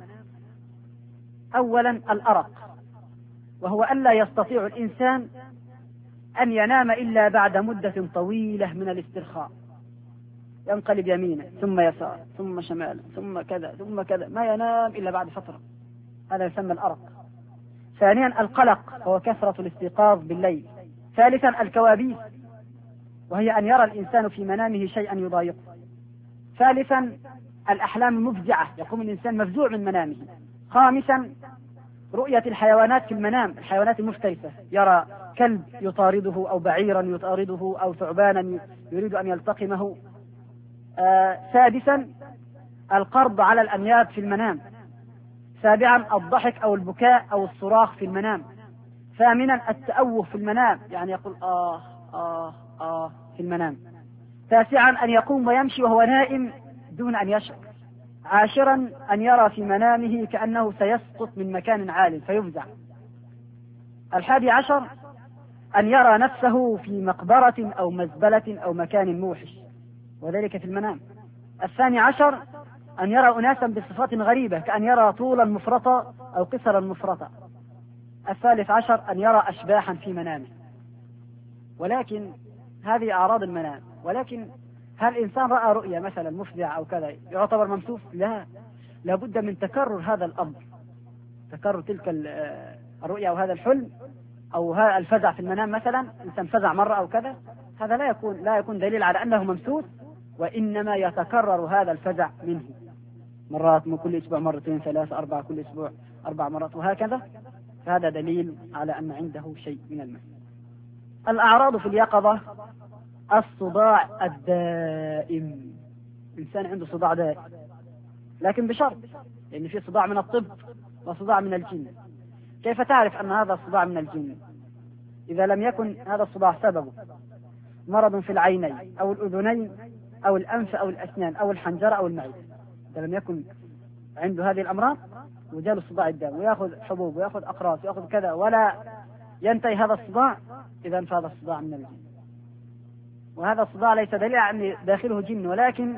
أولا الأرق، وهو أن لا يستطيع الإنسان أن ينام إلا بعد مدة طويلة من الاسترخاء، ينقلب يمينا ثم يسار ثم شمالا ثم كذا ثم كذا، ما ينام إلا بعد فترة، هذا يسمى الأرق. ثانيا القلق، وهو كثرة الاستيقاظ بالليل. ثالثا الكوابيس، وهي أن يرى الإنسان في منامه شيئا يضايقه. ثالثا الأحلام المفزعة، يقوم الإنسان مفزوع من منامه. خامسا رؤية الحيوانات في المنام، الحيوانات المفترسة، يرى كلب يطارده أو بعيرا يطارده أو ثعبانا يريد أن يلتقمه. آه سادسا القرض على الأنياب في المنام. سابعا الضحك أو البكاء أو الصراخ في المنام. ثامنا التأوه في المنام، يعني يقول آه آه آه في المنام. تاسعا أن يقوم ويمشي وهو نائم دون أن يشعر. عاشرا أن يرى في منامه كأنه سيسقط من مكان عال فيفزع. الحادي عشر أن يرى نفسه في مقبرة أو مزبلة أو مكان موحش، وذلك في المنام. الثاني عشر أن يرى أناسا بصفات غريبة، كأن يرى طولا مفرطا أو قصرا مفرطا. الثالث عشر أن يرى أشباحا في منامه. ولكن هذه أعراض المنام. ولكن هل الإنسان رأى رؤيا مثلا مفزعة أو كذا يعتبر ممسوس؟ لا، لابد من تكرر هذا الأمر، تكرر تلك الرؤيا أو هذا الحلم أو هذا الفزع في المنام. مثلا إنسان فزع مرة أو كذا، هذا لا يكون لا يكون دليل على أنه ممسوس، وإنما يتكرر هذا الفزع منه مرات، من كل أسبوع مرتين ثلاثة أربعة، كل أسبوع أربع مرات وهكذا، فهذا دليل على أن عنده شيء من المس. الأعراض في اليقظة: الصداع الدائم، إنسان عنده صداع دائم، لكن بشرط، لأن في صداع من الطب وصداع من الجن. كيف تعرف أن هذا الصداع من الجن؟ إذا لم يكن هذا الصداع سببه مرض في العينين أو الأذنين أو الأنف أو الأسنان أو الحنجرة أو المعدة، إذا لم يكن عنده هذه الأمراض وجاله الصداع الدائم ويأخذ حبوب ويأخذ أقراص ويأخذ كذا ولا ينتهي هذا الصداع، إذا فهذا الصداع من الجن. وهذا الصداع ليس دليل على أن داخله جن، ولكن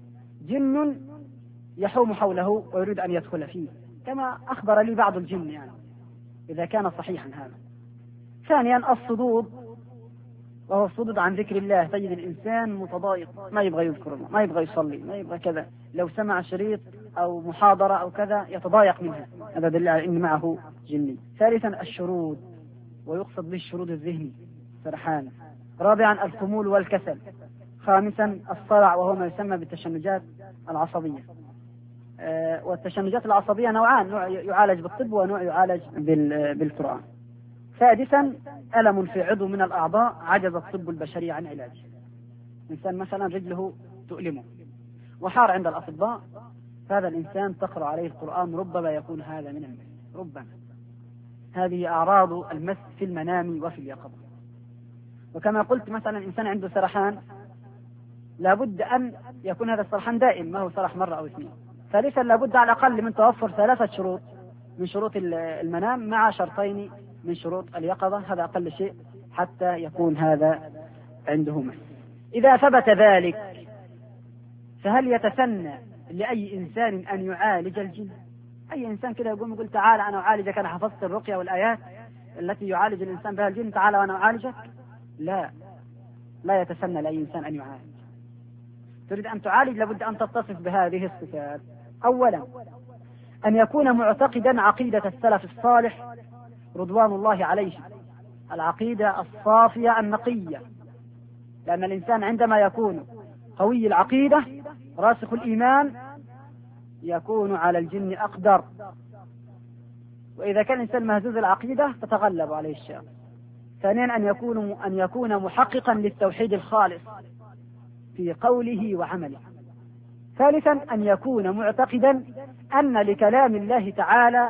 جن يحوم حوله ويريد أن يدخل فيه، كما أخبر لي بعض الجن، يعني إذا كان صحيحا هذا. ثانيا الصدود، وهو الصدود عن ذكر الله. تجد الإنسان متضايق، ما يبغى يذكر الله، ما يبغى يصلي، ما يبغى كذا، لو سمع شريط أو محاضرة أو كذا يتضايق منها، هذا دليل على أن معه جني. ثالثا الشرود، ويقصد به الشرود الذهني، سرحان. رابعا الخمول والكسل. خامسا الصرع، وهو ما يسمى بالتشنجات العصبية. أه والتشنجات العصبية نوعان، نوع يعالج بالطب ونوع يعالج بالقرآن. سادسا ألم في عضو من الأعضاء عجز الطب البشري عن علاجه. إنسان مثلا رجله تؤلمه وحار عند الأطباء، هذا الإنسان تقرأ عليه القرآن ربما يكون هذا من المس، ربما. هذه أعراض المس في المنام وفي اليقظة. وكما قلت مثلا إنسان عنده سرحان، لابد أن يكون هذا السرحان دائم، ما هو سرح مرة أو اثنين. ثالثا لابد على الأقل من توفر ثلاثة شروط من شروط المنام مع شرطين من شروط اليقظة، هذا أقل شيء حتى يكون هذا عنده مس. إذا ثبت ذلك فهل يتسنى لأي إنسان أن يعالج الجن؟ أي إنسان كده يقوم يقول تعال أنا أعالجك، أنا حفظت الرقية والآيات التي يعالج الإنسان بها الجن، تعال وأنا أعالجك؟ لا، لا يتسنى لأي إنسان أن يعالج. تريد أن تعالج لابد أن تتصف بهذه الصفات. أولا أن يكون معتقدا عقيدة السلف الصالح رضوان الله عليه، العقيدة الصافية النقية، لأن الإنسان عندما يكون قوي العقيدة راسخ الإيمان يكون على الجن أقدر، وإذا كان الإنسان مهزوز العقيدة تتغلب عليه الشيطان. ثانيا أن يكون أن يكون محققا للتوحيد الخالص في قوله وعمله. ثالثا أن يكون معتقدا أن لكلام الله تعالى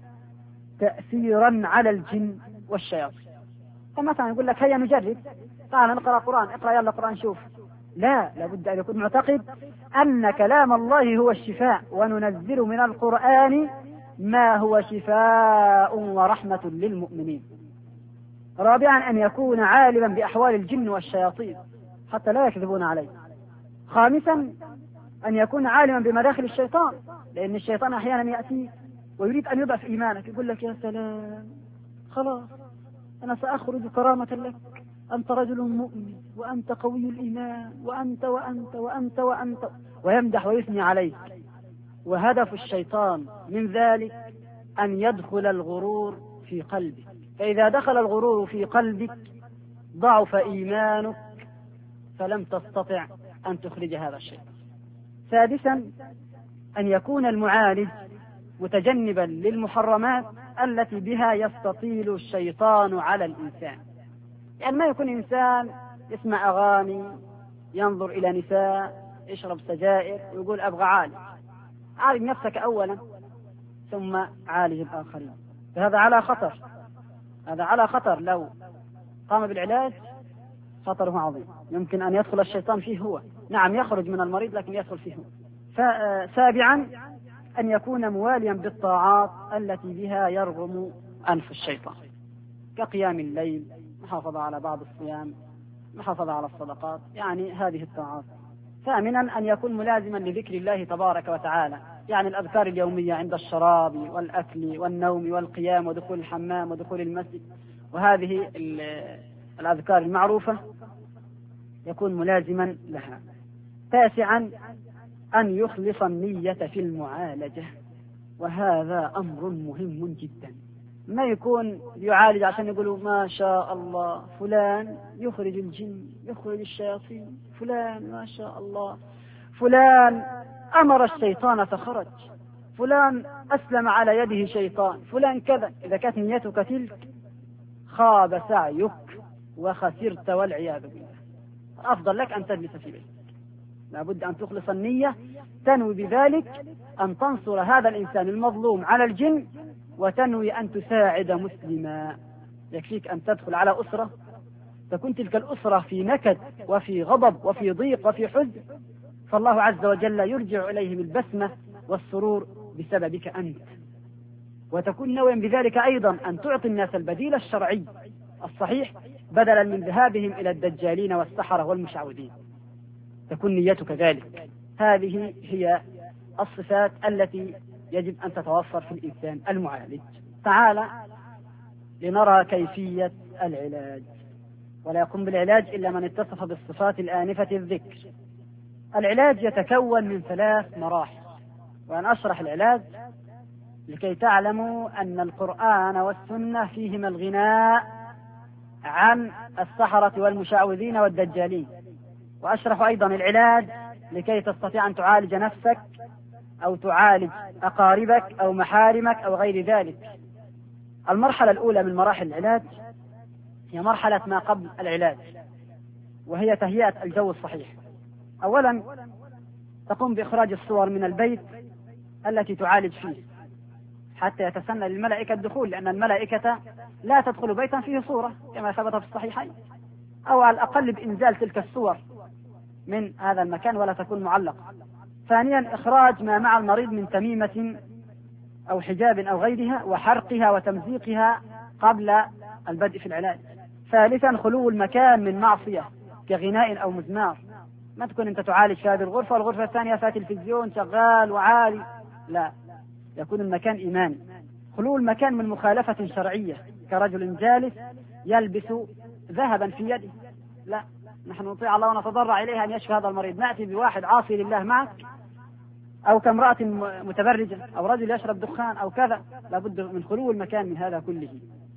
تأثيرا على الجن والشياطين. فمثلا يقول لك هيا نجرب، تعال نقرأ قرآن، اقرأ يلا قرآن شوف. لا، لابد أن يكون معتقد أن كلام الله هو الشفاء، وننزل من القرآن ما هو شفاء ورحمة للمؤمنين. رابعا أن يكون عالما بأحوال الجن والشياطين حتى لا يكذبون عليه. خامسا أن يكون عالما بمداخل الشيطان، لأن الشيطان أحيانا يأتي ويريد أن يضعف إيمانك، يقول لك يا سلام خلاص أنا سأخرج كرامة لك، أنت رجل مؤمن وأنت قوي الإيمان وأنت وأنت وأنت وأنت، ويمدح ويثني عليك. وهدف الشيطان من ذلك أن يدخل الغرور في قلبك، فإذا دخل الغرور في قلبك ضعف إيمانك فلم تستطع أن تخرج هذا الشيء. سادسا أن يكون المعالج متجنبا للمحرمات التي بها يستطيل الشيطان على الإنسان. يعني ما يكون إنسان يسمع أغاني، ينظر إلى نساء، يشرب سجائر ويقول أبغى عالج. عالج نفسك أولا ثم عالج الآخرين، فهذا على خطر، هذا على خطر. لو قام بالعلاج خطره عظيم، يمكن أن يدخل الشيطان فيه هو. نعم يخرج من المريض لكن يدخل فيه هو. سابعا أن يكون مواليا بالطاعات التي بها يرغم أنف الشيطان كقيام الليل، محافظة على بعض الصيام، محافظة على الصدقات، يعني هذه الطاعات. ثامنا أن يكون ملازما لذكر الله تبارك وتعالى، يعني الأذكار اليومية عند الشراب والأكل والنوم والقيام ودخول الحمام ودخول المسجد، وهذه الأذكار المعروفة يكون ملازما لها. تاسعا أن يخلص النية في المعالجة، وهذا أمر مهم جدا. ما يكون يعالج عشان يقولوا ما شاء الله فلان يخرج الجن يخرج الشياطين، فلان ما شاء الله فلان أمر الشيطان فخرج، فلان أسلم على يده شيطان، فلان كذا. إذا كانت نيتك تلك خاب سعيك وخسرت والعياذ بالله. أفضل لك أن تجلس في بيتك، لابد أن تخلص النية، تنوي بذلك أن تنصر هذا الإنسان المظلوم على الجن، وتنوي أن تساعد مسلما. يكفيك أن تدخل على أسرة تكون تلك الأسرة في نكد وفي غضب وفي ضيق وفي حزن، فالله عز وجل يرجع إليهم البسمة والسرور بسببك أنت، وتكون نويا بذلك أيضا أن تعطي الناس البديل الشرعي الصحيح بدلا من ذهابهم إلى الدجالين والسحرة والمشعوذين، تكون نيتك ذلك. هذه هي الصفات التي يجب أن تتوفر في الإنسان المعالج. تعالى لنرى كيفية العلاج. ولا يقوم بالعلاج إلا من اتصف بالصفات الآنفة الذكر. العلاج يتكون من ثلاث مراحل، وأنا أشرح العلاج لكي تعلموا أن القرآن والسنة فيهما الغناء عن السحرة والمشعوذين والدجالين، وأشرح أيضا العلاج لكي تستطيع أن تعالج نفسك أو تعالج أقاربك أو محارمك أو غير ذلك. المرحلة الأولى من مراحل العلاج هي مرحلة ما قبل العلاج، وهي تهيئة الجو الصحيح. أولا تقوم بإخراج الصور من البيت التي تعالج فيه حتى يتسنى للملائكة الدخول، لأن الملائكة لا تدخل بيتا فيه صورة كما ثبت في الصحيحين، أو على الأقل بإنزال تلك الصور من هذا المكان ولا تكون معلقة. ثانيا إخراج ما مع المريض من تميمة أو حجاب أو غيرها وحرقها وتمزيقها قبل البدء في العلاج. ثالثا خلو المكان من معصية كغناء أو مزمار، ما تكون أنت تعالج في هذه الغرفة والغرفة الثانية فيها تلفزيون شغال وعالي، لا، يكون المكان إيماني. خلو المكان من مخالفة شرعية كرجل جالس يلبس ذهبا في يده، لا، نحن نطيع الله ونتضرع إليه أن يشفي هذا المريض. نأتي بواحد عاصي لله معك، أو كامرأة متبرجة أو رجل يشرب دخان أو كذا، لابد من خلو المكان من هذا كله.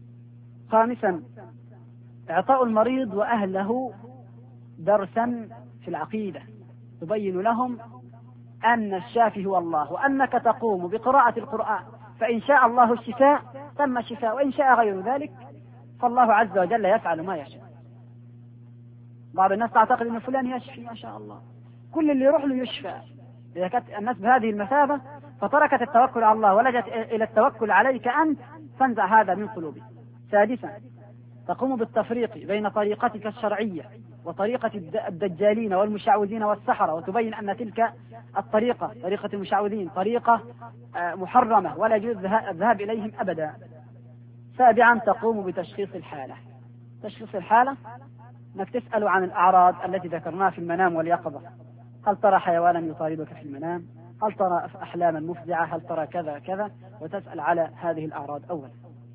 خامسا إعطاء المريض وأهله درسا في العقيدة تبين لهم أن الشافي هو الله، وأنك تقوم بقراءة القرآن فإن شاء الله الشفاء تم الشفاء، وإن شاء غير ذلك فالله عز وجل يفعل ما يشاء. بعض الناس تعتقد أن فلان يشفي، ما شاء الله كل اللي يروح له يشفى. إذا كانت الناس بهذه المثابة فتركت التوكل على الله ولجت إلى التوكل عليك أنت، فانزع هذا من قلوبك. سادسا، تقوم بالتفريق بين طريقتك الشرعية وطريقة الدجالين والمشعوذين والسحرة، وتبين أن تلك الطريقة طريقة المشعوذين طريقة محرمة ولا يجوز الذهاب إليهم أبدا. سابعا، تقوم بتشخيص الحالة. تشخيص الحالة أنك تسأل عن الأعراض التي ذكرناها في المنام واليقظة. هل ترى حيوانا يطاردك في المنام؟ هل ترى أحلاما مفزعة؟ هل ترى كذا كذا؟ وتسأل على هذه الأعراض أولا.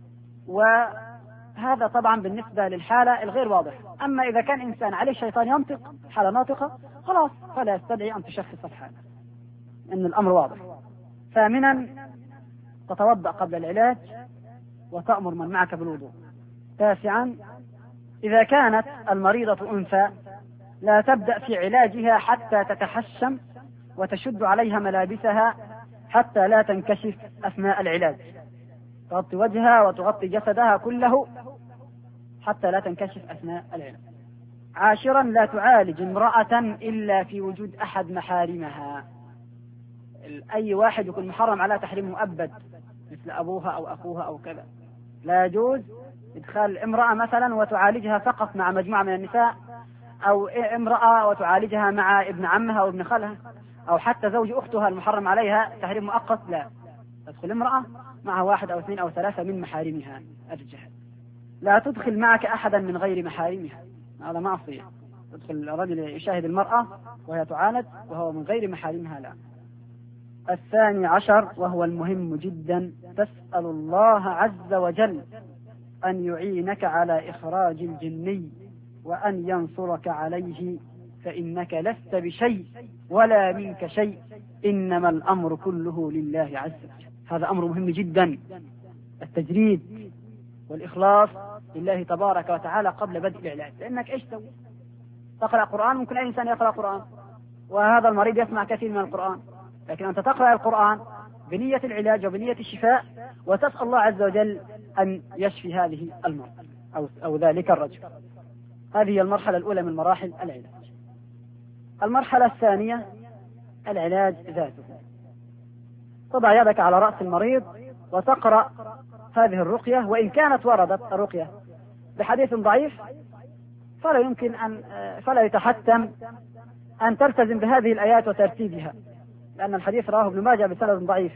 وهذا طبعا بالنسبة للحالة الغير واضح. أما إذا كان إنسان عليه الشيطان ينطق حالة ناطقة خلاص فلا يستدعي أن تشخص الحالة، إن الأمر واضح. ثامنا، تتوضأ قبل العلاج وتأمر من معك بالوضوء. تاسعا، إذا كانت المريضة أنثى لا تبدأ في علاجها حتى تتحشم وتشد عليها ملابسها حتى لا تنكشف أثناء العلاج، تغطي وجهها وتغطي جسدها كله حتى لا تنكشف أثناء العلاج. عاشرا، لا تعالج امرأة إلا في وجود أحد محارمها. أي واحد يكون محرم على تحريم مؤبد مثل أبوها أو أخوها أو كذا، لا يجوز إدخال امرأة مثلا وتعالجها فقط مع مجموعة من النساء، أو امرأة وتعالجها مع ابن عمها أو ابن خالها، أو حتى زوج أختها المحرم عليها تحريم مؤقت. لا، تدخل امرأة مع واحد أو اثنين أو ثلاثة من محارمها الرجال. لا تدخل معك أحدا من غير محارمها، هذا معصية. تدخل الرجل يشاهد المرأة وهي تعالج وهو من غير محارمها، لا. الثاني عشر وهو المهم جدا، تسأل الله عز وجل أن يعينك على إخراج الجني وأن ينصرك عليه، فإنك لست بشيء ولا منك شيء، إنما الأمر كله لله عز وجل. هذا أمر مهم جدا، التجريد والإخلاص لله تبارك وتعالى قبل بدء العلاج. لأنك إيش تسوي؟ تقرأ قرآن، ممكن أي إنسان يقرأ قرآن وهذا المريض يسمع كثير من القرآن، لكن أنت تقرأ القرآن بنية العلاج وبنية الشفاء وتسأل الله عز وجل أن يشفي هذه المرض أو, أو ذلك الرجل. هذه هي المرحلة الأولى من مراحل العلاج. المرحلة الثانية العلاج ذاته. تضع يدك على رأس المريض وتقرأ هذه الرقية، وإن كانت وردت الرقية بحديث ضعيف فلا يمكن أن فلا يتحتم أن تلتزم بهذه الآيات وترتيبها، لأن الحديث رواه ابن ماجه بسند ضعيف،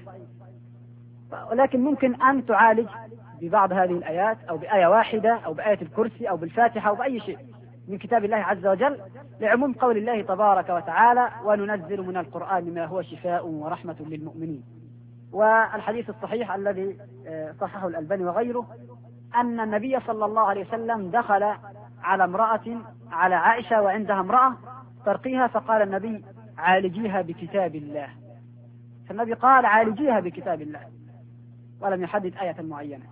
ولكن ممكن أن تعالج ببعض هذه الآيات أو بآية واحدة أو بآية الكرسي أو بالفاتحة أو بأي شيء من كتاب الله عز وجل، لعموم قول الله تبارك وتعالى: وننزل من القرآن ما هو شفاء ورحمة للمؤمنين. والحديث الصحيح الذي صححه الألباني وغيره أن النبي صلى الله عليه وسلم دخل على امرأة على عائشة وعندها امرأة ترقيها، فقال النبي: عالجيها بكتاب الله. فالنبي قال: عالجيها بكتاب الله، ولم يحدد آية معينة.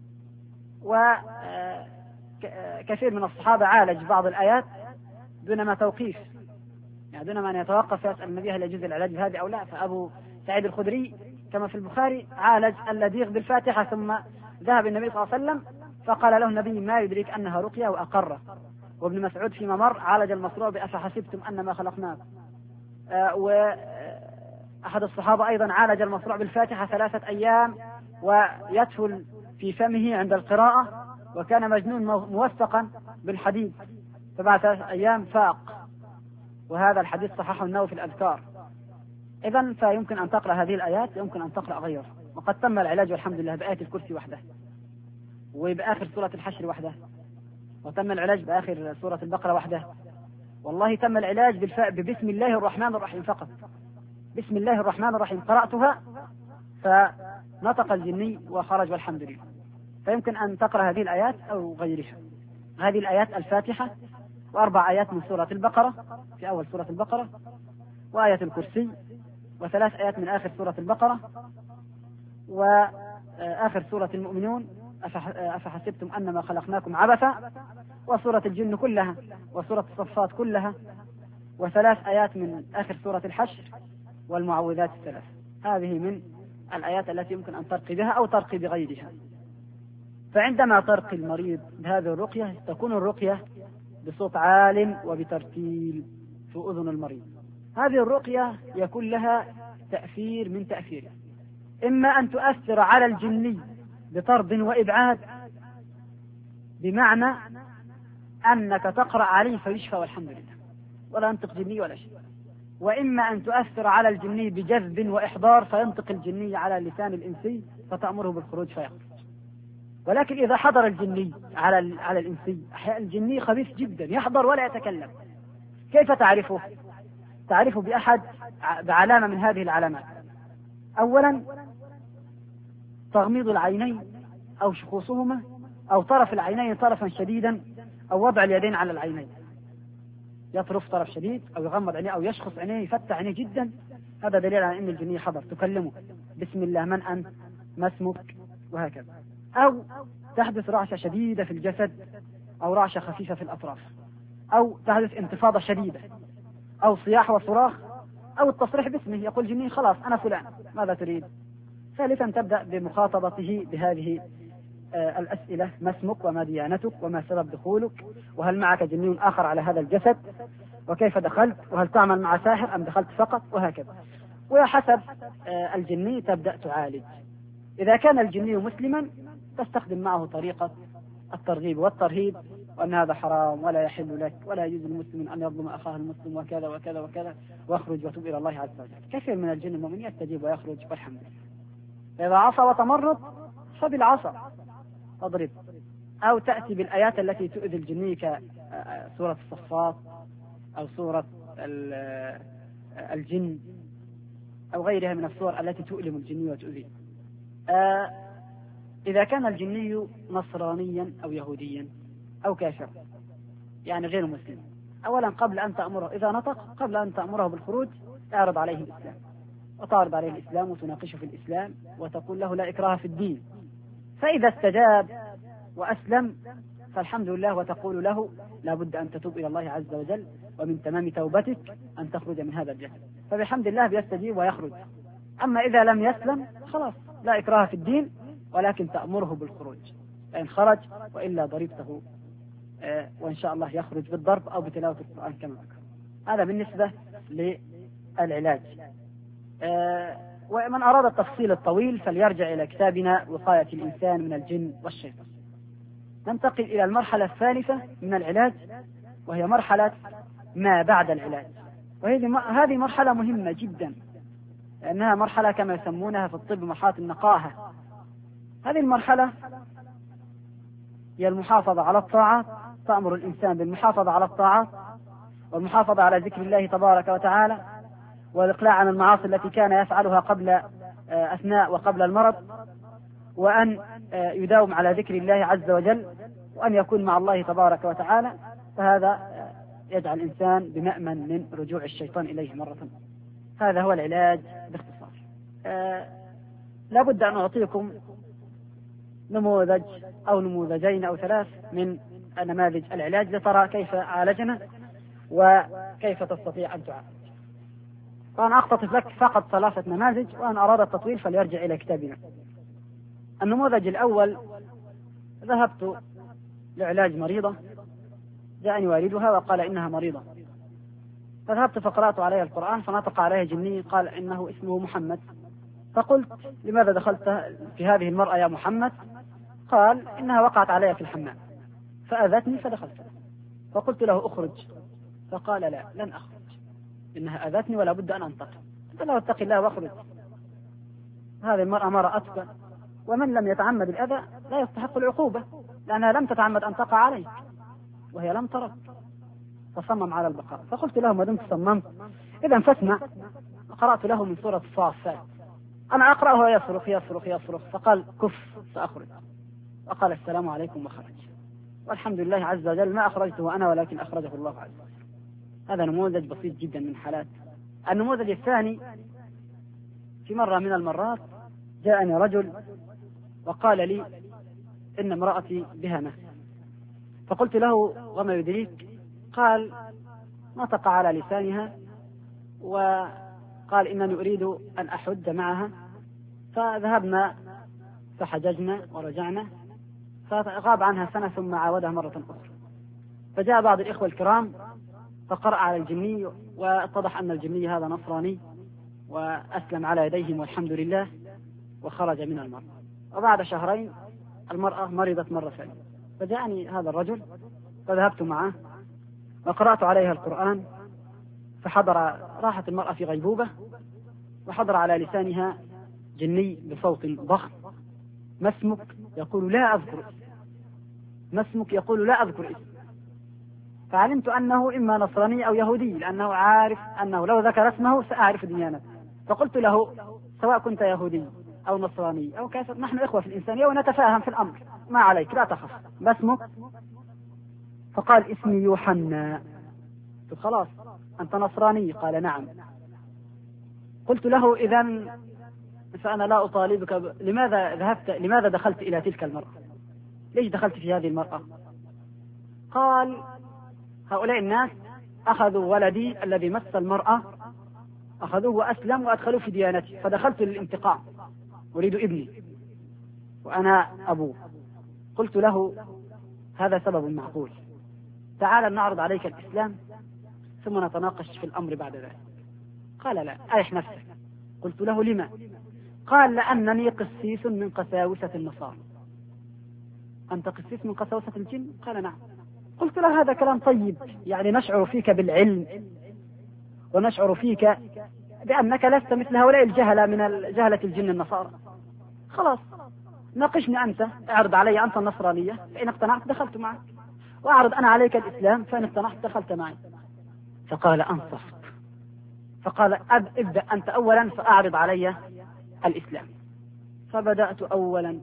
وكثير من الصحابة عالج بعض الآيات دون ما توقيف، يعني دون ما أن يتوقف يسأل النبي هل يجوز العلاج بهذه أو لا. فأبو سعيد الخدري كما في البخاري عالج اللديغ بالفاتحة، ثم ذهب النبي صلى الله عليه وسلم فقال له النبي: ما يدريك أنها رقية، وأقره. وابن مسعود فيما مر عالج المصروع بأفحسبتم أنما خلقناكم. آه وأحد الصحابة أيضا عالج المصروع بالفاتحة ثلاثة أيام ويدفل في فمه عند القراءة، وكان مجنون موثقا بالحديد، فبعد ثلاثة أيام فاق. وهذا الحديث صححه النووي في الأذكار. إذن فيمكن أن تقرأ هذه الآيات، يمكن أن تقرأ غيرها. وقد تم العلاج والحمد لله بآية الكرسي وحده، وبآخر سورة الحشر وحده، وتم العلاج بآخر سورة البقرة وحده. والله تم العلاج بالفاء ببسم الله الرحمن الرحيم فقط. بسم الله الرحمن الرحيم قرأتها فنطق الجني وخرج والحمد لله. فيمكن أن تقرأ هذه الآيات أو غيرها. هذه الآيات: الفاتحة، وأربع آيات من سورة البقرة في أول سورة البقرة، وآية الكرسي، وثلاث آيات من آخر سورة البقرة، وآخر سورة المؤمنون: أفحسبتم أنما خلقناكم عبثا، وسورة الجن كلها، وسورة الصفات كلها، وثلاث آيات من آخر سورة الحشر، والمعوذات الثلاث. هذه من الآيات التي يمكن أن ترقي بها أو ترقي بغيرها. فعندما ترقي المريض بهذه الرقية تكون الرقية بصوت عال وبترتيل في أذن المريض. هذه الرقية يكون لها تأثير من تأثيرها، إما أن تؤثر على الجني بطرد وإبعاد، بمعنى أنك تقرأ عليه فيشفى والحمد لله ولا ينطق جني ولا شيء، وإما أن تؤثر على الجني بجذب وإحضار فينطق الجني على لسان الإنسي فتأمره بالخروج فيخرج. ولكن إذا حضر الجني على على الإنسي، الجني خبيث جدا يحضر ولا يتكلم، كيف تعرفه؟ تعرفه بأحد بعلامة من هذه العلامات. أولا تغميض العينين أو شخوصهما، أو طرف العينين طرفا شديدا، أو وضع اليدين على العينين، يطرف طرف شديد أو يغمض عينيه أو يشخص عينيه يفتح عينيه جدا، هذا دليل على أن الجني حضر. تكلمه بسم الله، من أنت، ما اسمك، وهكذا. أو تحدث رعشة شديدة في الجسد، أو رعشة خفيفة في الأطراف، أو تحدث انتفاضة شديدة، أو صياح وصراخ، أو التصريح باسمه، يقول الجني خلاص أنا فلان ماذا تريد. ثالثا تبدأ بمخاطبته بهذه آه الأسئلة: ما اسمك، وما ديانتك، وما سبب دخولك، وهل معك جني آخر على هذا الجسد، وكيف دخلت، وهل تعمل مع ساحر أم دخلت فقط، وهكذا. وحسب آه الجني تبدأ تعالج. إذا كان الجني مسلما تستخدم معه طريقة الترغيب والترهيب، وأن هذا حرام ولا يحل لك ولا يجوز المسلم أن يظلم أخاه المسلم وكذا وكذا وكذا، واخرج وتوب إلى الله عز وجل. كثير من الجن المؤمن يستجيب ويخرج والحمد لله. إذا عصى وتمرد فبالعصا اضرب، أو تأتي بالآيات التي تؤذي الجني كسورة الصفات أو سورة الجن أو غيرها من السور التي تؤلم الجني وتؤذيه. آه إذا كان الجني نصرانيا أو يهوديا أو كافر يعني غير مسلم، أولا قبل أن تأمره إذا نطق قبل أن تأمره بالخروج تعرض عليه الإسلام، وتعرض عليه الإسلام وتناقشه في الإسلام وتقول له لا إكراه في الدين. فإذا استجاب وأسلم فالحمد لله، وتقول له لا بد أن تتوب إلى الله عز وجل، ومن تمام توبتك أن تخرج من هذا الجسد، فبحمد الله بيستجيب ويخرج. أما إذا لم يسلم خلاص لا إكراه في الدين، ولكن تأمره بالخروج، فإن خرج وإلا ضربته، آه وإن شاء الله يخرج بالضرب أو بتلاوة القرآن كما ذكر. هذا بالنسبة للعلاج. آه ومن أراد التفصيل الطويل فليرجع إلى كتابنا وقاية الإنسان من الجن والشيطان. ننتقل إلى المرحلة الثالثة من العلاج، وهي مرحلة ما بعد العلاج. وهذه مرحلة مهمة جدا، لأنها مرحلة كما يسمونها في الطب مرحلة النقاهة. هذه المرحلة هي المحافظة على الطاعات، تأمر الإنسان بالمحافظة على الطاعات والمحافظة على ذكر الله تبارك وتعالى، والإقلاع عن المعاصي التي كان يفعلها قبل أثناء وقبل المرض، وأن يداوم على ذكر الله عز وجل، وأن يكون مع الله تبارك وتعالى. فهذا يجعل الإنسان بمأمن من رجوع الشيطان إليه مرة. هذا هو العلاج باختصار. آه لا بد أن أعطيكم نموذج أو نموذجين أو ثلاث من نماذج العلاج لترى كيف عالجنا وكيف تستطيع أن تعالج. وأنا أقتطف لك فقط ثلاثة نماذج، وأن أراد التطويل فليرجع إلى كتابنا. النموذج الأول: ذهبت لعلاج مريضة، جاءني والدها وقال إنها مريضة، فذهبت فقرأت عليها القرآن فنطق عليها جني قال إنه اسمه محمد. فقلت لماذا دخلت في هذه المرأة يا محمد؟ قال إنها وقعت عليها في الحمام فأذتني فدخلت. فقلت له أخرج، فقال لا لن أخرج، إنها أذتني ولا بد أن أنتقل. قلت له اتق الله واخرج، هذه المرأة ما رأتك، ومن لم يتعمد الأذى لا يستحق العقوبة، لأنها لم تتعمد أن تقع عليك وهي لم ترك، فصمم على البقاء. فقلت له ما دمت صممت إذا فاسمع. قرأت له من سورة الصافات، أنا أقرأ وهو يصرخ يصرخ يصرخ، فقال كف سأخرج، وقال السلام عليكم وخرج. والحمد لله عز وجل ما أخرجته أنا ولكن أخرجه الله عز وجل. هذا نموذج بسيط جدا من حالات. النموذج الثاني: في مرة من المرات جاءني رجل وقال لي إن امرأتي بها مس. فقلت له وما يدريك؟ قال نطق على لسانها وقال إنني أريد أن أحد معها فذهبنا فحججنا ورجعنا، فغاب عنها سنة ثم عاودها مرة أخرى. فجاء بعض الإخوة الكرام فقرأ على الجني، واتضح أن الجني هذا نصراني وأسلم على يديهم والحمد لله وخرج من المرض. وبعد شهرين المرأة مرضت مرة ثانية، فجاءني هذا الرجل فذهبت معه وقرأت عليها القرآن، فحضر راحت المرأة في غيبوبة، وحضر على لسانها جني بصوت ضخم: ما اسمك؟ يقول لا أذكر اسم. ما اسمك؟ يقول لا أذكر اسم. فعلمت أنه إما نصراني أو يهودي، لأنه عارف أنه لو ذكر اسمه سأعرف ديانته. فقلت له: سواء كنت يهودي أو نصراني أو كافر، نحن إخوة في الإنسانية ونتفاهم في الأمر، ما عليك لا تخف. ما اسمك؟ فقال: اسمي يوحنا. قلت: خلاص أنت نصراني؟ قال: نعم. قلت له: إذن فأنا لا أطالبك ب... لماذا ذهبت لماذا دخلت إلى تلك المرأة؟ ليش دخلت في هذه المرأة؟ قال: هؤلاء الناس أخذوا ولدي الذي مس المرأة، أخذوه وأسلم وأدخلوه في ديانتي، فدخلت للانتقام، أريد ابني وأنا أبوه. قلت له: هذا سبب معقول، تعال نعرض عليك الإسلام ثم نتناقش في الأمر بعد ذلك. قال: لا، أرح نفسك. قلت له: لما؟ قال: لأنني قسيس من قساوسة النصارى. أنت قسيس من قساوسة الجن؟ قال: نعم. قلت له: هذا كلام طيب، يعني نشعر فيك بالعلم ونشعر فيك بأنك لست مثل هؤلاء الجهلة من جهلة الجن النصارى. خلاص ناقشني أنت، اعرض علي أنت النصرانية، فإن اقتنعت دخلت معك، وأعرض أنا عليك الإسلام، فإن اقتنعت دخلت معي. فقال: أنصفت. فقال: أب ابدأ أنت أولا فأعرض علي الإسلام. فبدأت أولا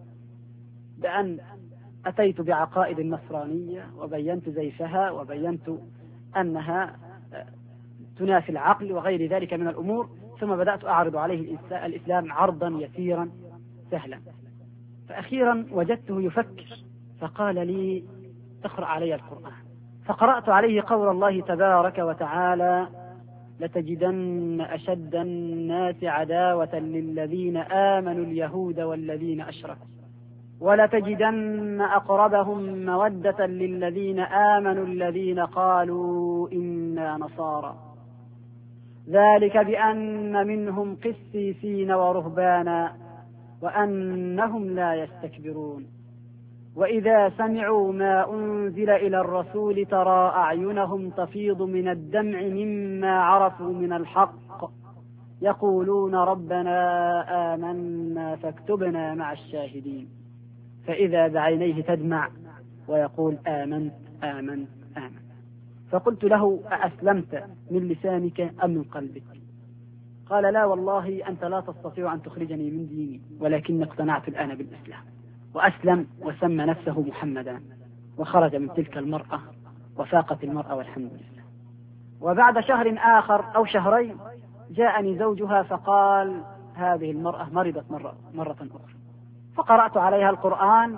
بأن أتيت بعقائد النصرانية وبينت زيفها وبينت أنها تنافي العقل وغير ذلك من الأمور، ثم بدأت أعرض عليه الإسلام عرضا يسيرا سهلا. فأخيرا وجدته يفكر، فقال لي: اقرأ علي القرآن. فقرأت عليه قول الله تبارك وتعالى: لتجدن أشد الناس عداوة للذين آمنوا اليهود والذين أشركوا ولتجدن أقربهم مودة للذين آمنوا الذين قالوا إنا نصارى ذلك بأن منهم قسيسين ورهبانا وأنهم لا يستكبرون وإذا سمعوا ما أنزل إلى الرسول ترى أعينهم تفيض من الدمع مما عرفوا من الحق يقولون ربنا آمنا فاكتبنا مع الشاهدين فإذا بعينيه تدمع ويقول آمنت آمنت آمنت. فقلت له: أأسلمت من لسانك أم من قلبك؟ قال: لا والله أنت لا تستطيع أن تخرجني من ديني، ولكن اقتنعت الآن بالإسلام. وأسلم وسمى نفسه محمدا وخرج من تلك المرأة وفاقت المرأة والحمد لله. وبعد شهر آخر أو شهرين جاءني زوجها فقال: هذه المرأة مرضت مرة, مرة أخرى. فقرأت عليها القرآن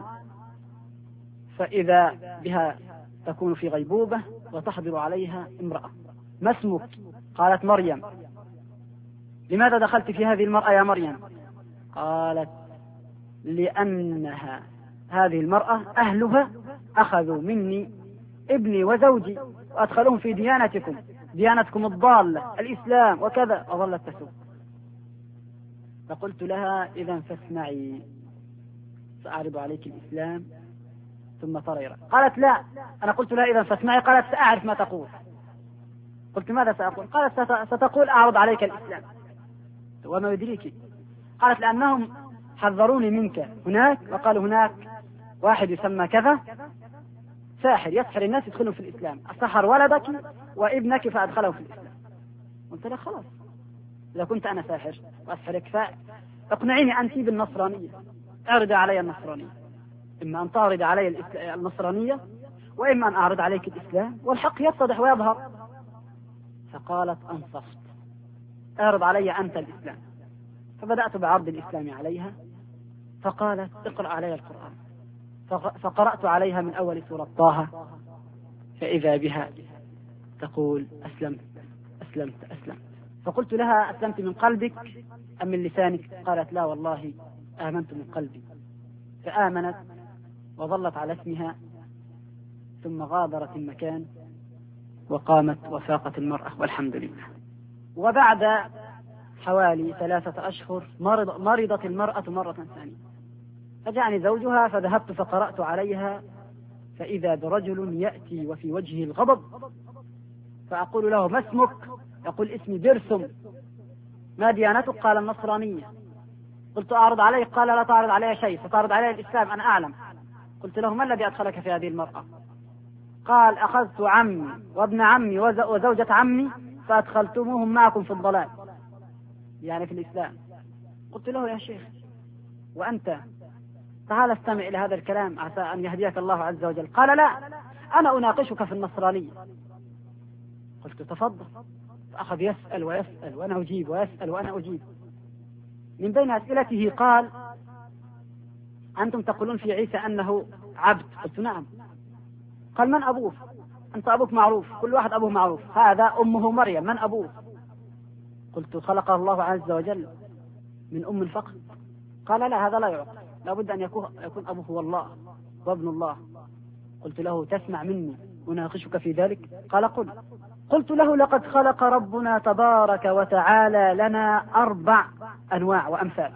فإذا بها تكون في غيبوبة وتحضر عليها امرأة: ما اسمك؟ قالت: مريم. لماذا دخلت في هذه المرأة يا مريم؟ قالت: لأنها هذه المرأة أهلها أخذوا مني ابني وزوجي وأدخلوهم في ديانتكم ديانتكم الضالة الإسلام وكذا. وظلت تسوق. فقلت لها: إذا فاسمعي، سأعرض عليك الإسلام ثم ترى. قالت: لا. أنا قلت لها: إذا فاسمعي. قالت: سأعرف ما تقول. قلت: ماذا سأقول؟ قالت: ستقول أعرض عليك الإسلام. وما يدريك؟ قالت: لأنهم حذروني منك هناك وقالوا هناك واحد يسمى كذا ساحر يسحر الناس يدخلوا في الإسلام، أسحر ولدك وابنك فأدخله في الإسلام. قلت له: خلاص إذا كنت أنا ساحر وأسحرك فاقنعيني أنت بالنصرانية، اعرض علي النصرانية، إما أن تعرض علي النصرانية وإما أن أعرض عليك الإسلام والحق يتضح ويظهر. فقالت: أنصفت، اعرض علي أنت الإسلام. فبدأت بعرض الإسلام عليها، فقالت: اقرأ علي القرآن. فقرأت عليها من أول سورة طه، فإذا بها تقول: أسلمت أسلمت أسلمت. فقلت لها: أسلمت من قلبك أم من لسانك؟ قالت: لا والله آمنت من قلبي. فآمنت وظلت على اسمها، ثم غادرت المكان وقامت وفاقت المرأة والحمد لله. وبعد حوالي ثلاثة أشهر مرض مرضت المرأة مرة ثانية، فجاءني زوجها فذهبت فقرأت عليها، فإذا برجل يأتي وفي وجهه الغضب، فأقول له: ما اسمك؟ يقول: اسمي برسم. ما ديانتك؟ قال: النصرانية. قلت: أعرض عليك؟ قال: لا تعرض علي شيء، ستعرض علي الإسلام، أنا أعلم. قلت له: ما الذي أدخلك في هذه المرأة؟ قال: أخذت عمي وابن عمي وزوجة عمي فأدخلتموهم معكم في الضلال، يعني في الإسلام. قلت له: يا شيخ، وأنت تعال استمع إلى هذا الكلام عسى أن يهديك الله عز وجل. قال: لا، أنا أناقشك في النصرانية. قلت: تفضل. فأخذ يسأل ويسأل وأنا أجيب، ويسأل وأنا أجيب. من بين أسئلته قال: أنتم تقولون في عيسى أنه عبد. قلت: نعم. قال: من أبوه؟ أنت أبوك معروف، كل واحد أبوه معروف، هذا أمه مريم، من أبوه؟ قلت: خلق الله عز وجل من أم فقط. قال: لا، هذا لا يعقل، لابد أن يكون يكون أبوه هو الله وابن الله. قلت له: تسمع مني أناقشك في ذلك؟ قال: قل. قلت له: لقد خلق ربنا تبارك وتعالى لنا أربع أنواع وأمثال.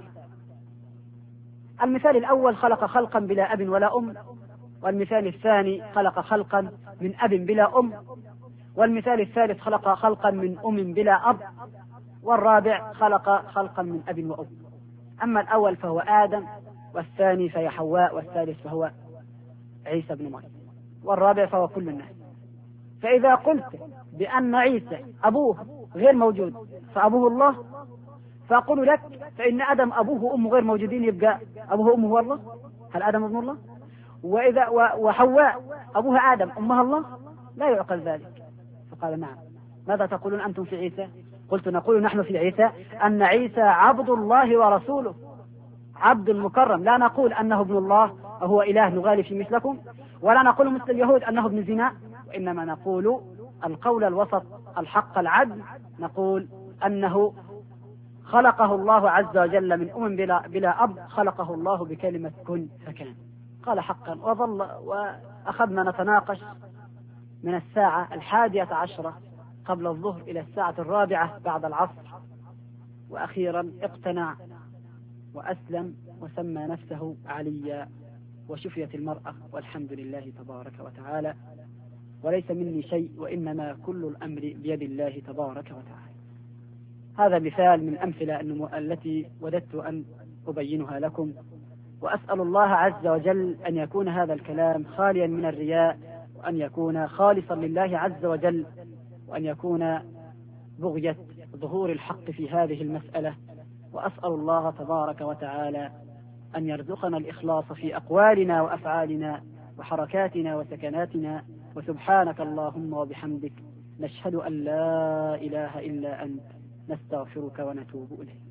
المثال الأول: خلق خلقا بلا أب ولا أم. والمثال الثاني: خلق خلقا من أب بلا أم. والمثال الثالث: خلق خلقا من أم بلا أب. والرابع: خلق خلقا من أب وأم. أما الأول فهو آدم، والثاني فهي حواء، والثالث فهو عيسى بن مريم، والرابع فهو كل الناس. فإذا قلت بأن عيسى أبوه غير موجود فأبوه الله، فأقول لك: فإن آدم أبوه وأمه غير موجودين، يبقى أبوه وأمه هو الله؟ هل آدم ابن الله؟ وإذا وحواء أبوها آدم أمها الله؟ لا يعقل ذلك. فقال: نعم. ماذا تقولون أنتم في عيسى؟ قلت: نقول نحن في عيسى أن عيسى عبد الله ورسوله، عبد مكرم. لا نقول أنه ابن الله وهو إله نغالي في مثلكم، ولا نقول مثل اليهود أنه ابن زنا، وإنما نقول القول الوسط الحق العدل، نقول أنه خلقه الله عز وجل من أم بلا, بلا أب، خلقه الله بكلمة كن فكان. قال: حقا. وظل وأخذنا نتناقش من الساعة الحادية عشرة قبل الظهر إلى الساعة الرابعة بعد العصر، وأخيرا اقتنع وأسلم وسمى نفسه عليا، وشفيت المرأة والحمد لله تبارك وتعالى. وليس مني شيء، وإنما كل الأمر بيد الله تبارك وتعالى. هذا مثال من أمثلة التي وددت أن أبينها لكم، وأسأل الله عز وجل أن يكون هذا الكلام خاليا من الرياء، وأن يكون خالصا لله عز وجل، وأن يكون بغية ظهور الحق في هذه المسألة. وأسأل الله تبارك وتعالى أن يرزقنا الإخلاص في أقوالنا وأفعالنا وحركاتنا وسكناتنا. وسبحانك اللهم وبحمدك، نشهد أن لا إله إلا أنت، نستغفرك ونتوب إليك.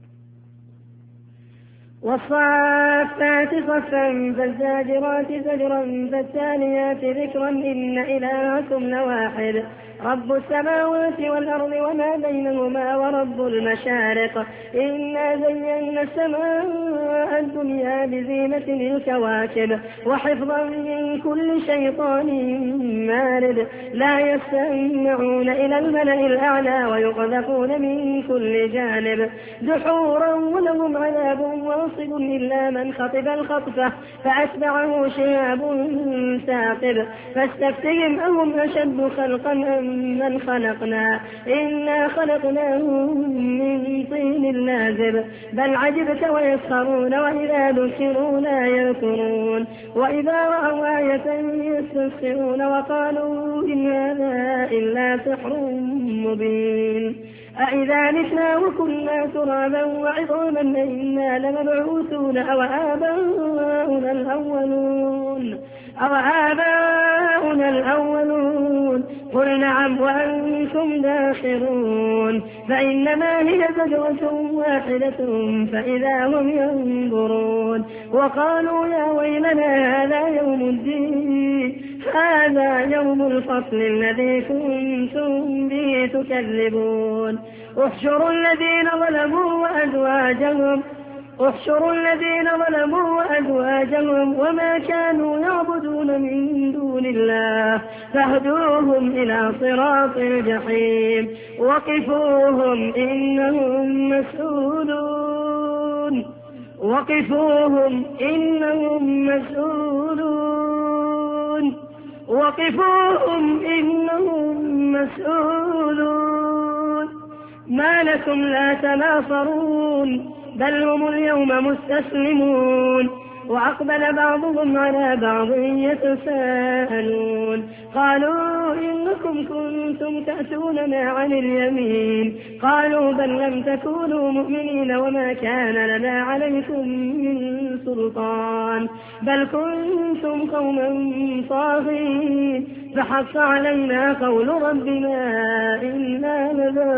والصافات صفا فالزاجرات زجرا فالتاليات ذكرا إن إلهكم لواحد رب السماوات والأرض وما بينهما ورب المشارق إنا زينا السماء الدنيا بزينة الكواكب وحفظا من كل شيطان مارد لا يستمعون إلى الملأ الأعلى ويقذفون من كل جانب دحورا ولهم عذاب واصب إلا من خطف الخطفة فأتبعه شهاب ثاقب فاستفتهم أهم أشد خلقا أم من خلقنا إنا خلقناهم من طين لازب بل عجبت ويسخرون وإذا ذكروا لا يذكرون وإذا رأوا آية يستسخرون وقالوا إن هذا إلا سحر مبين أإذا متنا وكنا ترابا وعظاما إنا لمبعوثون أو آباؤنا الأولون أو آباؤنا الأولون تدعون قل نعم وأنتم داخرون فإنما هي زجرة واحدة فإذا هم ينظرون وقالوا يا ويلنا هذا يوم الدين هذا يوم الفصل الذي كنتم به تكذبون احشروا الذين ظلموا وأزواجهم احشروا الذين ظلموا وأزواجهم وما كانوا يعبدون من دون الله فاهدوهم إلى صراط الجحيم وقفوهم إنهم مسؤولون وقفوهم إنهم مسؤولون وقفوهم إنهم مسؤولون ما لكم لا تناصرون بل هم اليوم مستسلمون وأقبل بعضهم على بعض يتساءلون قالوا إنكم كنتم تأتوننا عن اليمين قالوا بل لم تكونوا مؤمنين وما كان لنا عليكم من سلطان بل كنتم قوما طاغين فحق علينا قول ربنا إنا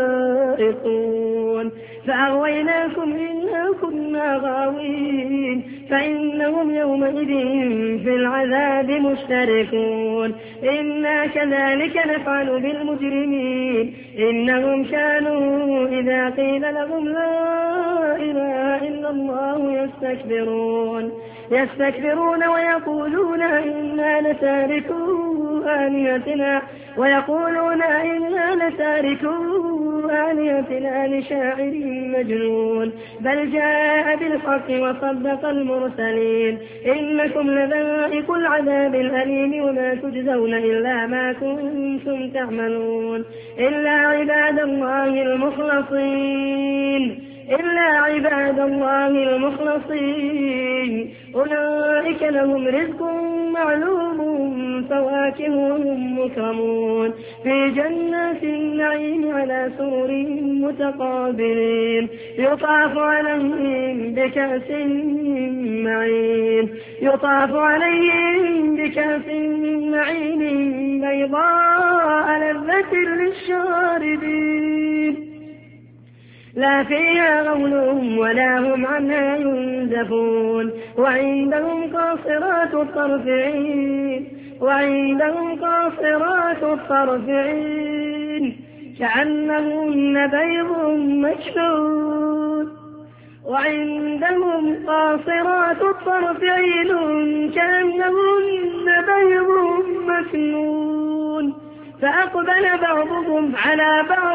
لذائقون فأغويناكم إنا كنا غاوين فإنهم يومئذ في العذاب مشتركون إنا كذلك نفعل بالمجرمين إنهم كانوا إذا قيل لهم لا إله إلا الله يستكبرون يستكبرون ويقولون إنا لتاركو آلهتنا ويقولون إنا لتاركو آلهتنا لشاعر مجنون بل جاء بالحق وصدق المرسلين إنكم لذائق العذاب الأليم وما تجزون إلا ما كنتم تعملون إلا عباد الله المخلصين إلا عباد الله المخلصين أولئك لهم رزق معلوم فواكه وهم مكرمون في جنات النعيم على سرر متقابلين يطاف عليهم بكأس من معين يطاف عليهم بكأس من معين بيضاء لذة للشاربين لا فيها غول ولا هم عنها ينزفون وعندهم قاصرات الطرف عين وعندهم قاصرات الطرف عين كأنهن بيض مكنون وعندهم قاصرات الطرف عين كأنهن بيض مكنون فأقبل بعضهم على بعض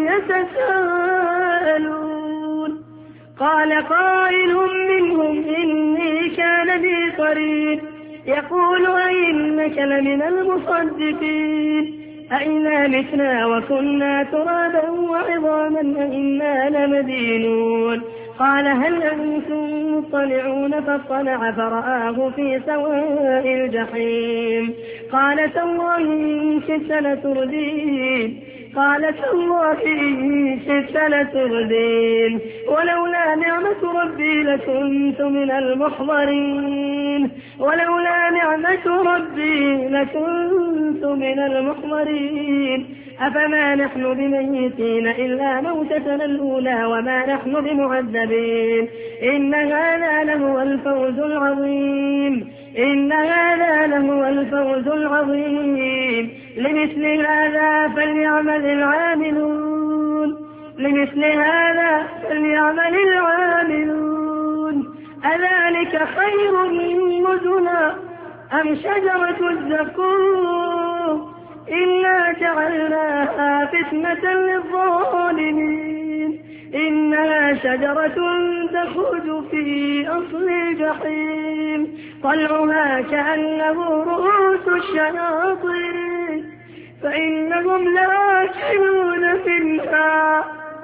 يتساءلون قال قائل منهم إني كان لي قرين يقول أئنك لمن المصدقين أئنا متنا وكنا ترابا وعظاما أئنا لمدينون قال هل أنتم مطلعون فاطلع فرآه في سواء الجحيم قال تالله إن كدت لتردين قال تالله إن كدت لتردين ولولا نعمة ربي لكنت من المحضرين ولولا نعمة ربي لكنت من المحضرين أفما نحن بميتين إلا موتتنا الأولى وما نحن بمعذبين إن هذا لهو الفوز العظيم إن هذا لهو الفوز العظيم لمثل هذا فليعمل العاملون لمثل هذا فليعمل العاملون أذلك خير نزلا أم شجرة الزقوم إنا جعلناها فتنة للظالمين إنها شجرة تخرج في أصل الجحيم طلعها كأنه رؤوس الشياطين فإنهم لآكلون منها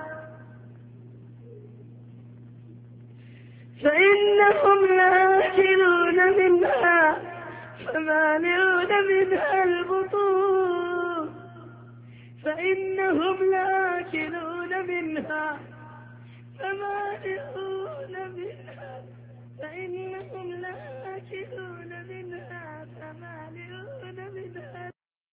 فإنهم لآكلون منها فمالئون منها البطون فإنهم لآكلون منها فمالئون منها فإنهم لآكلون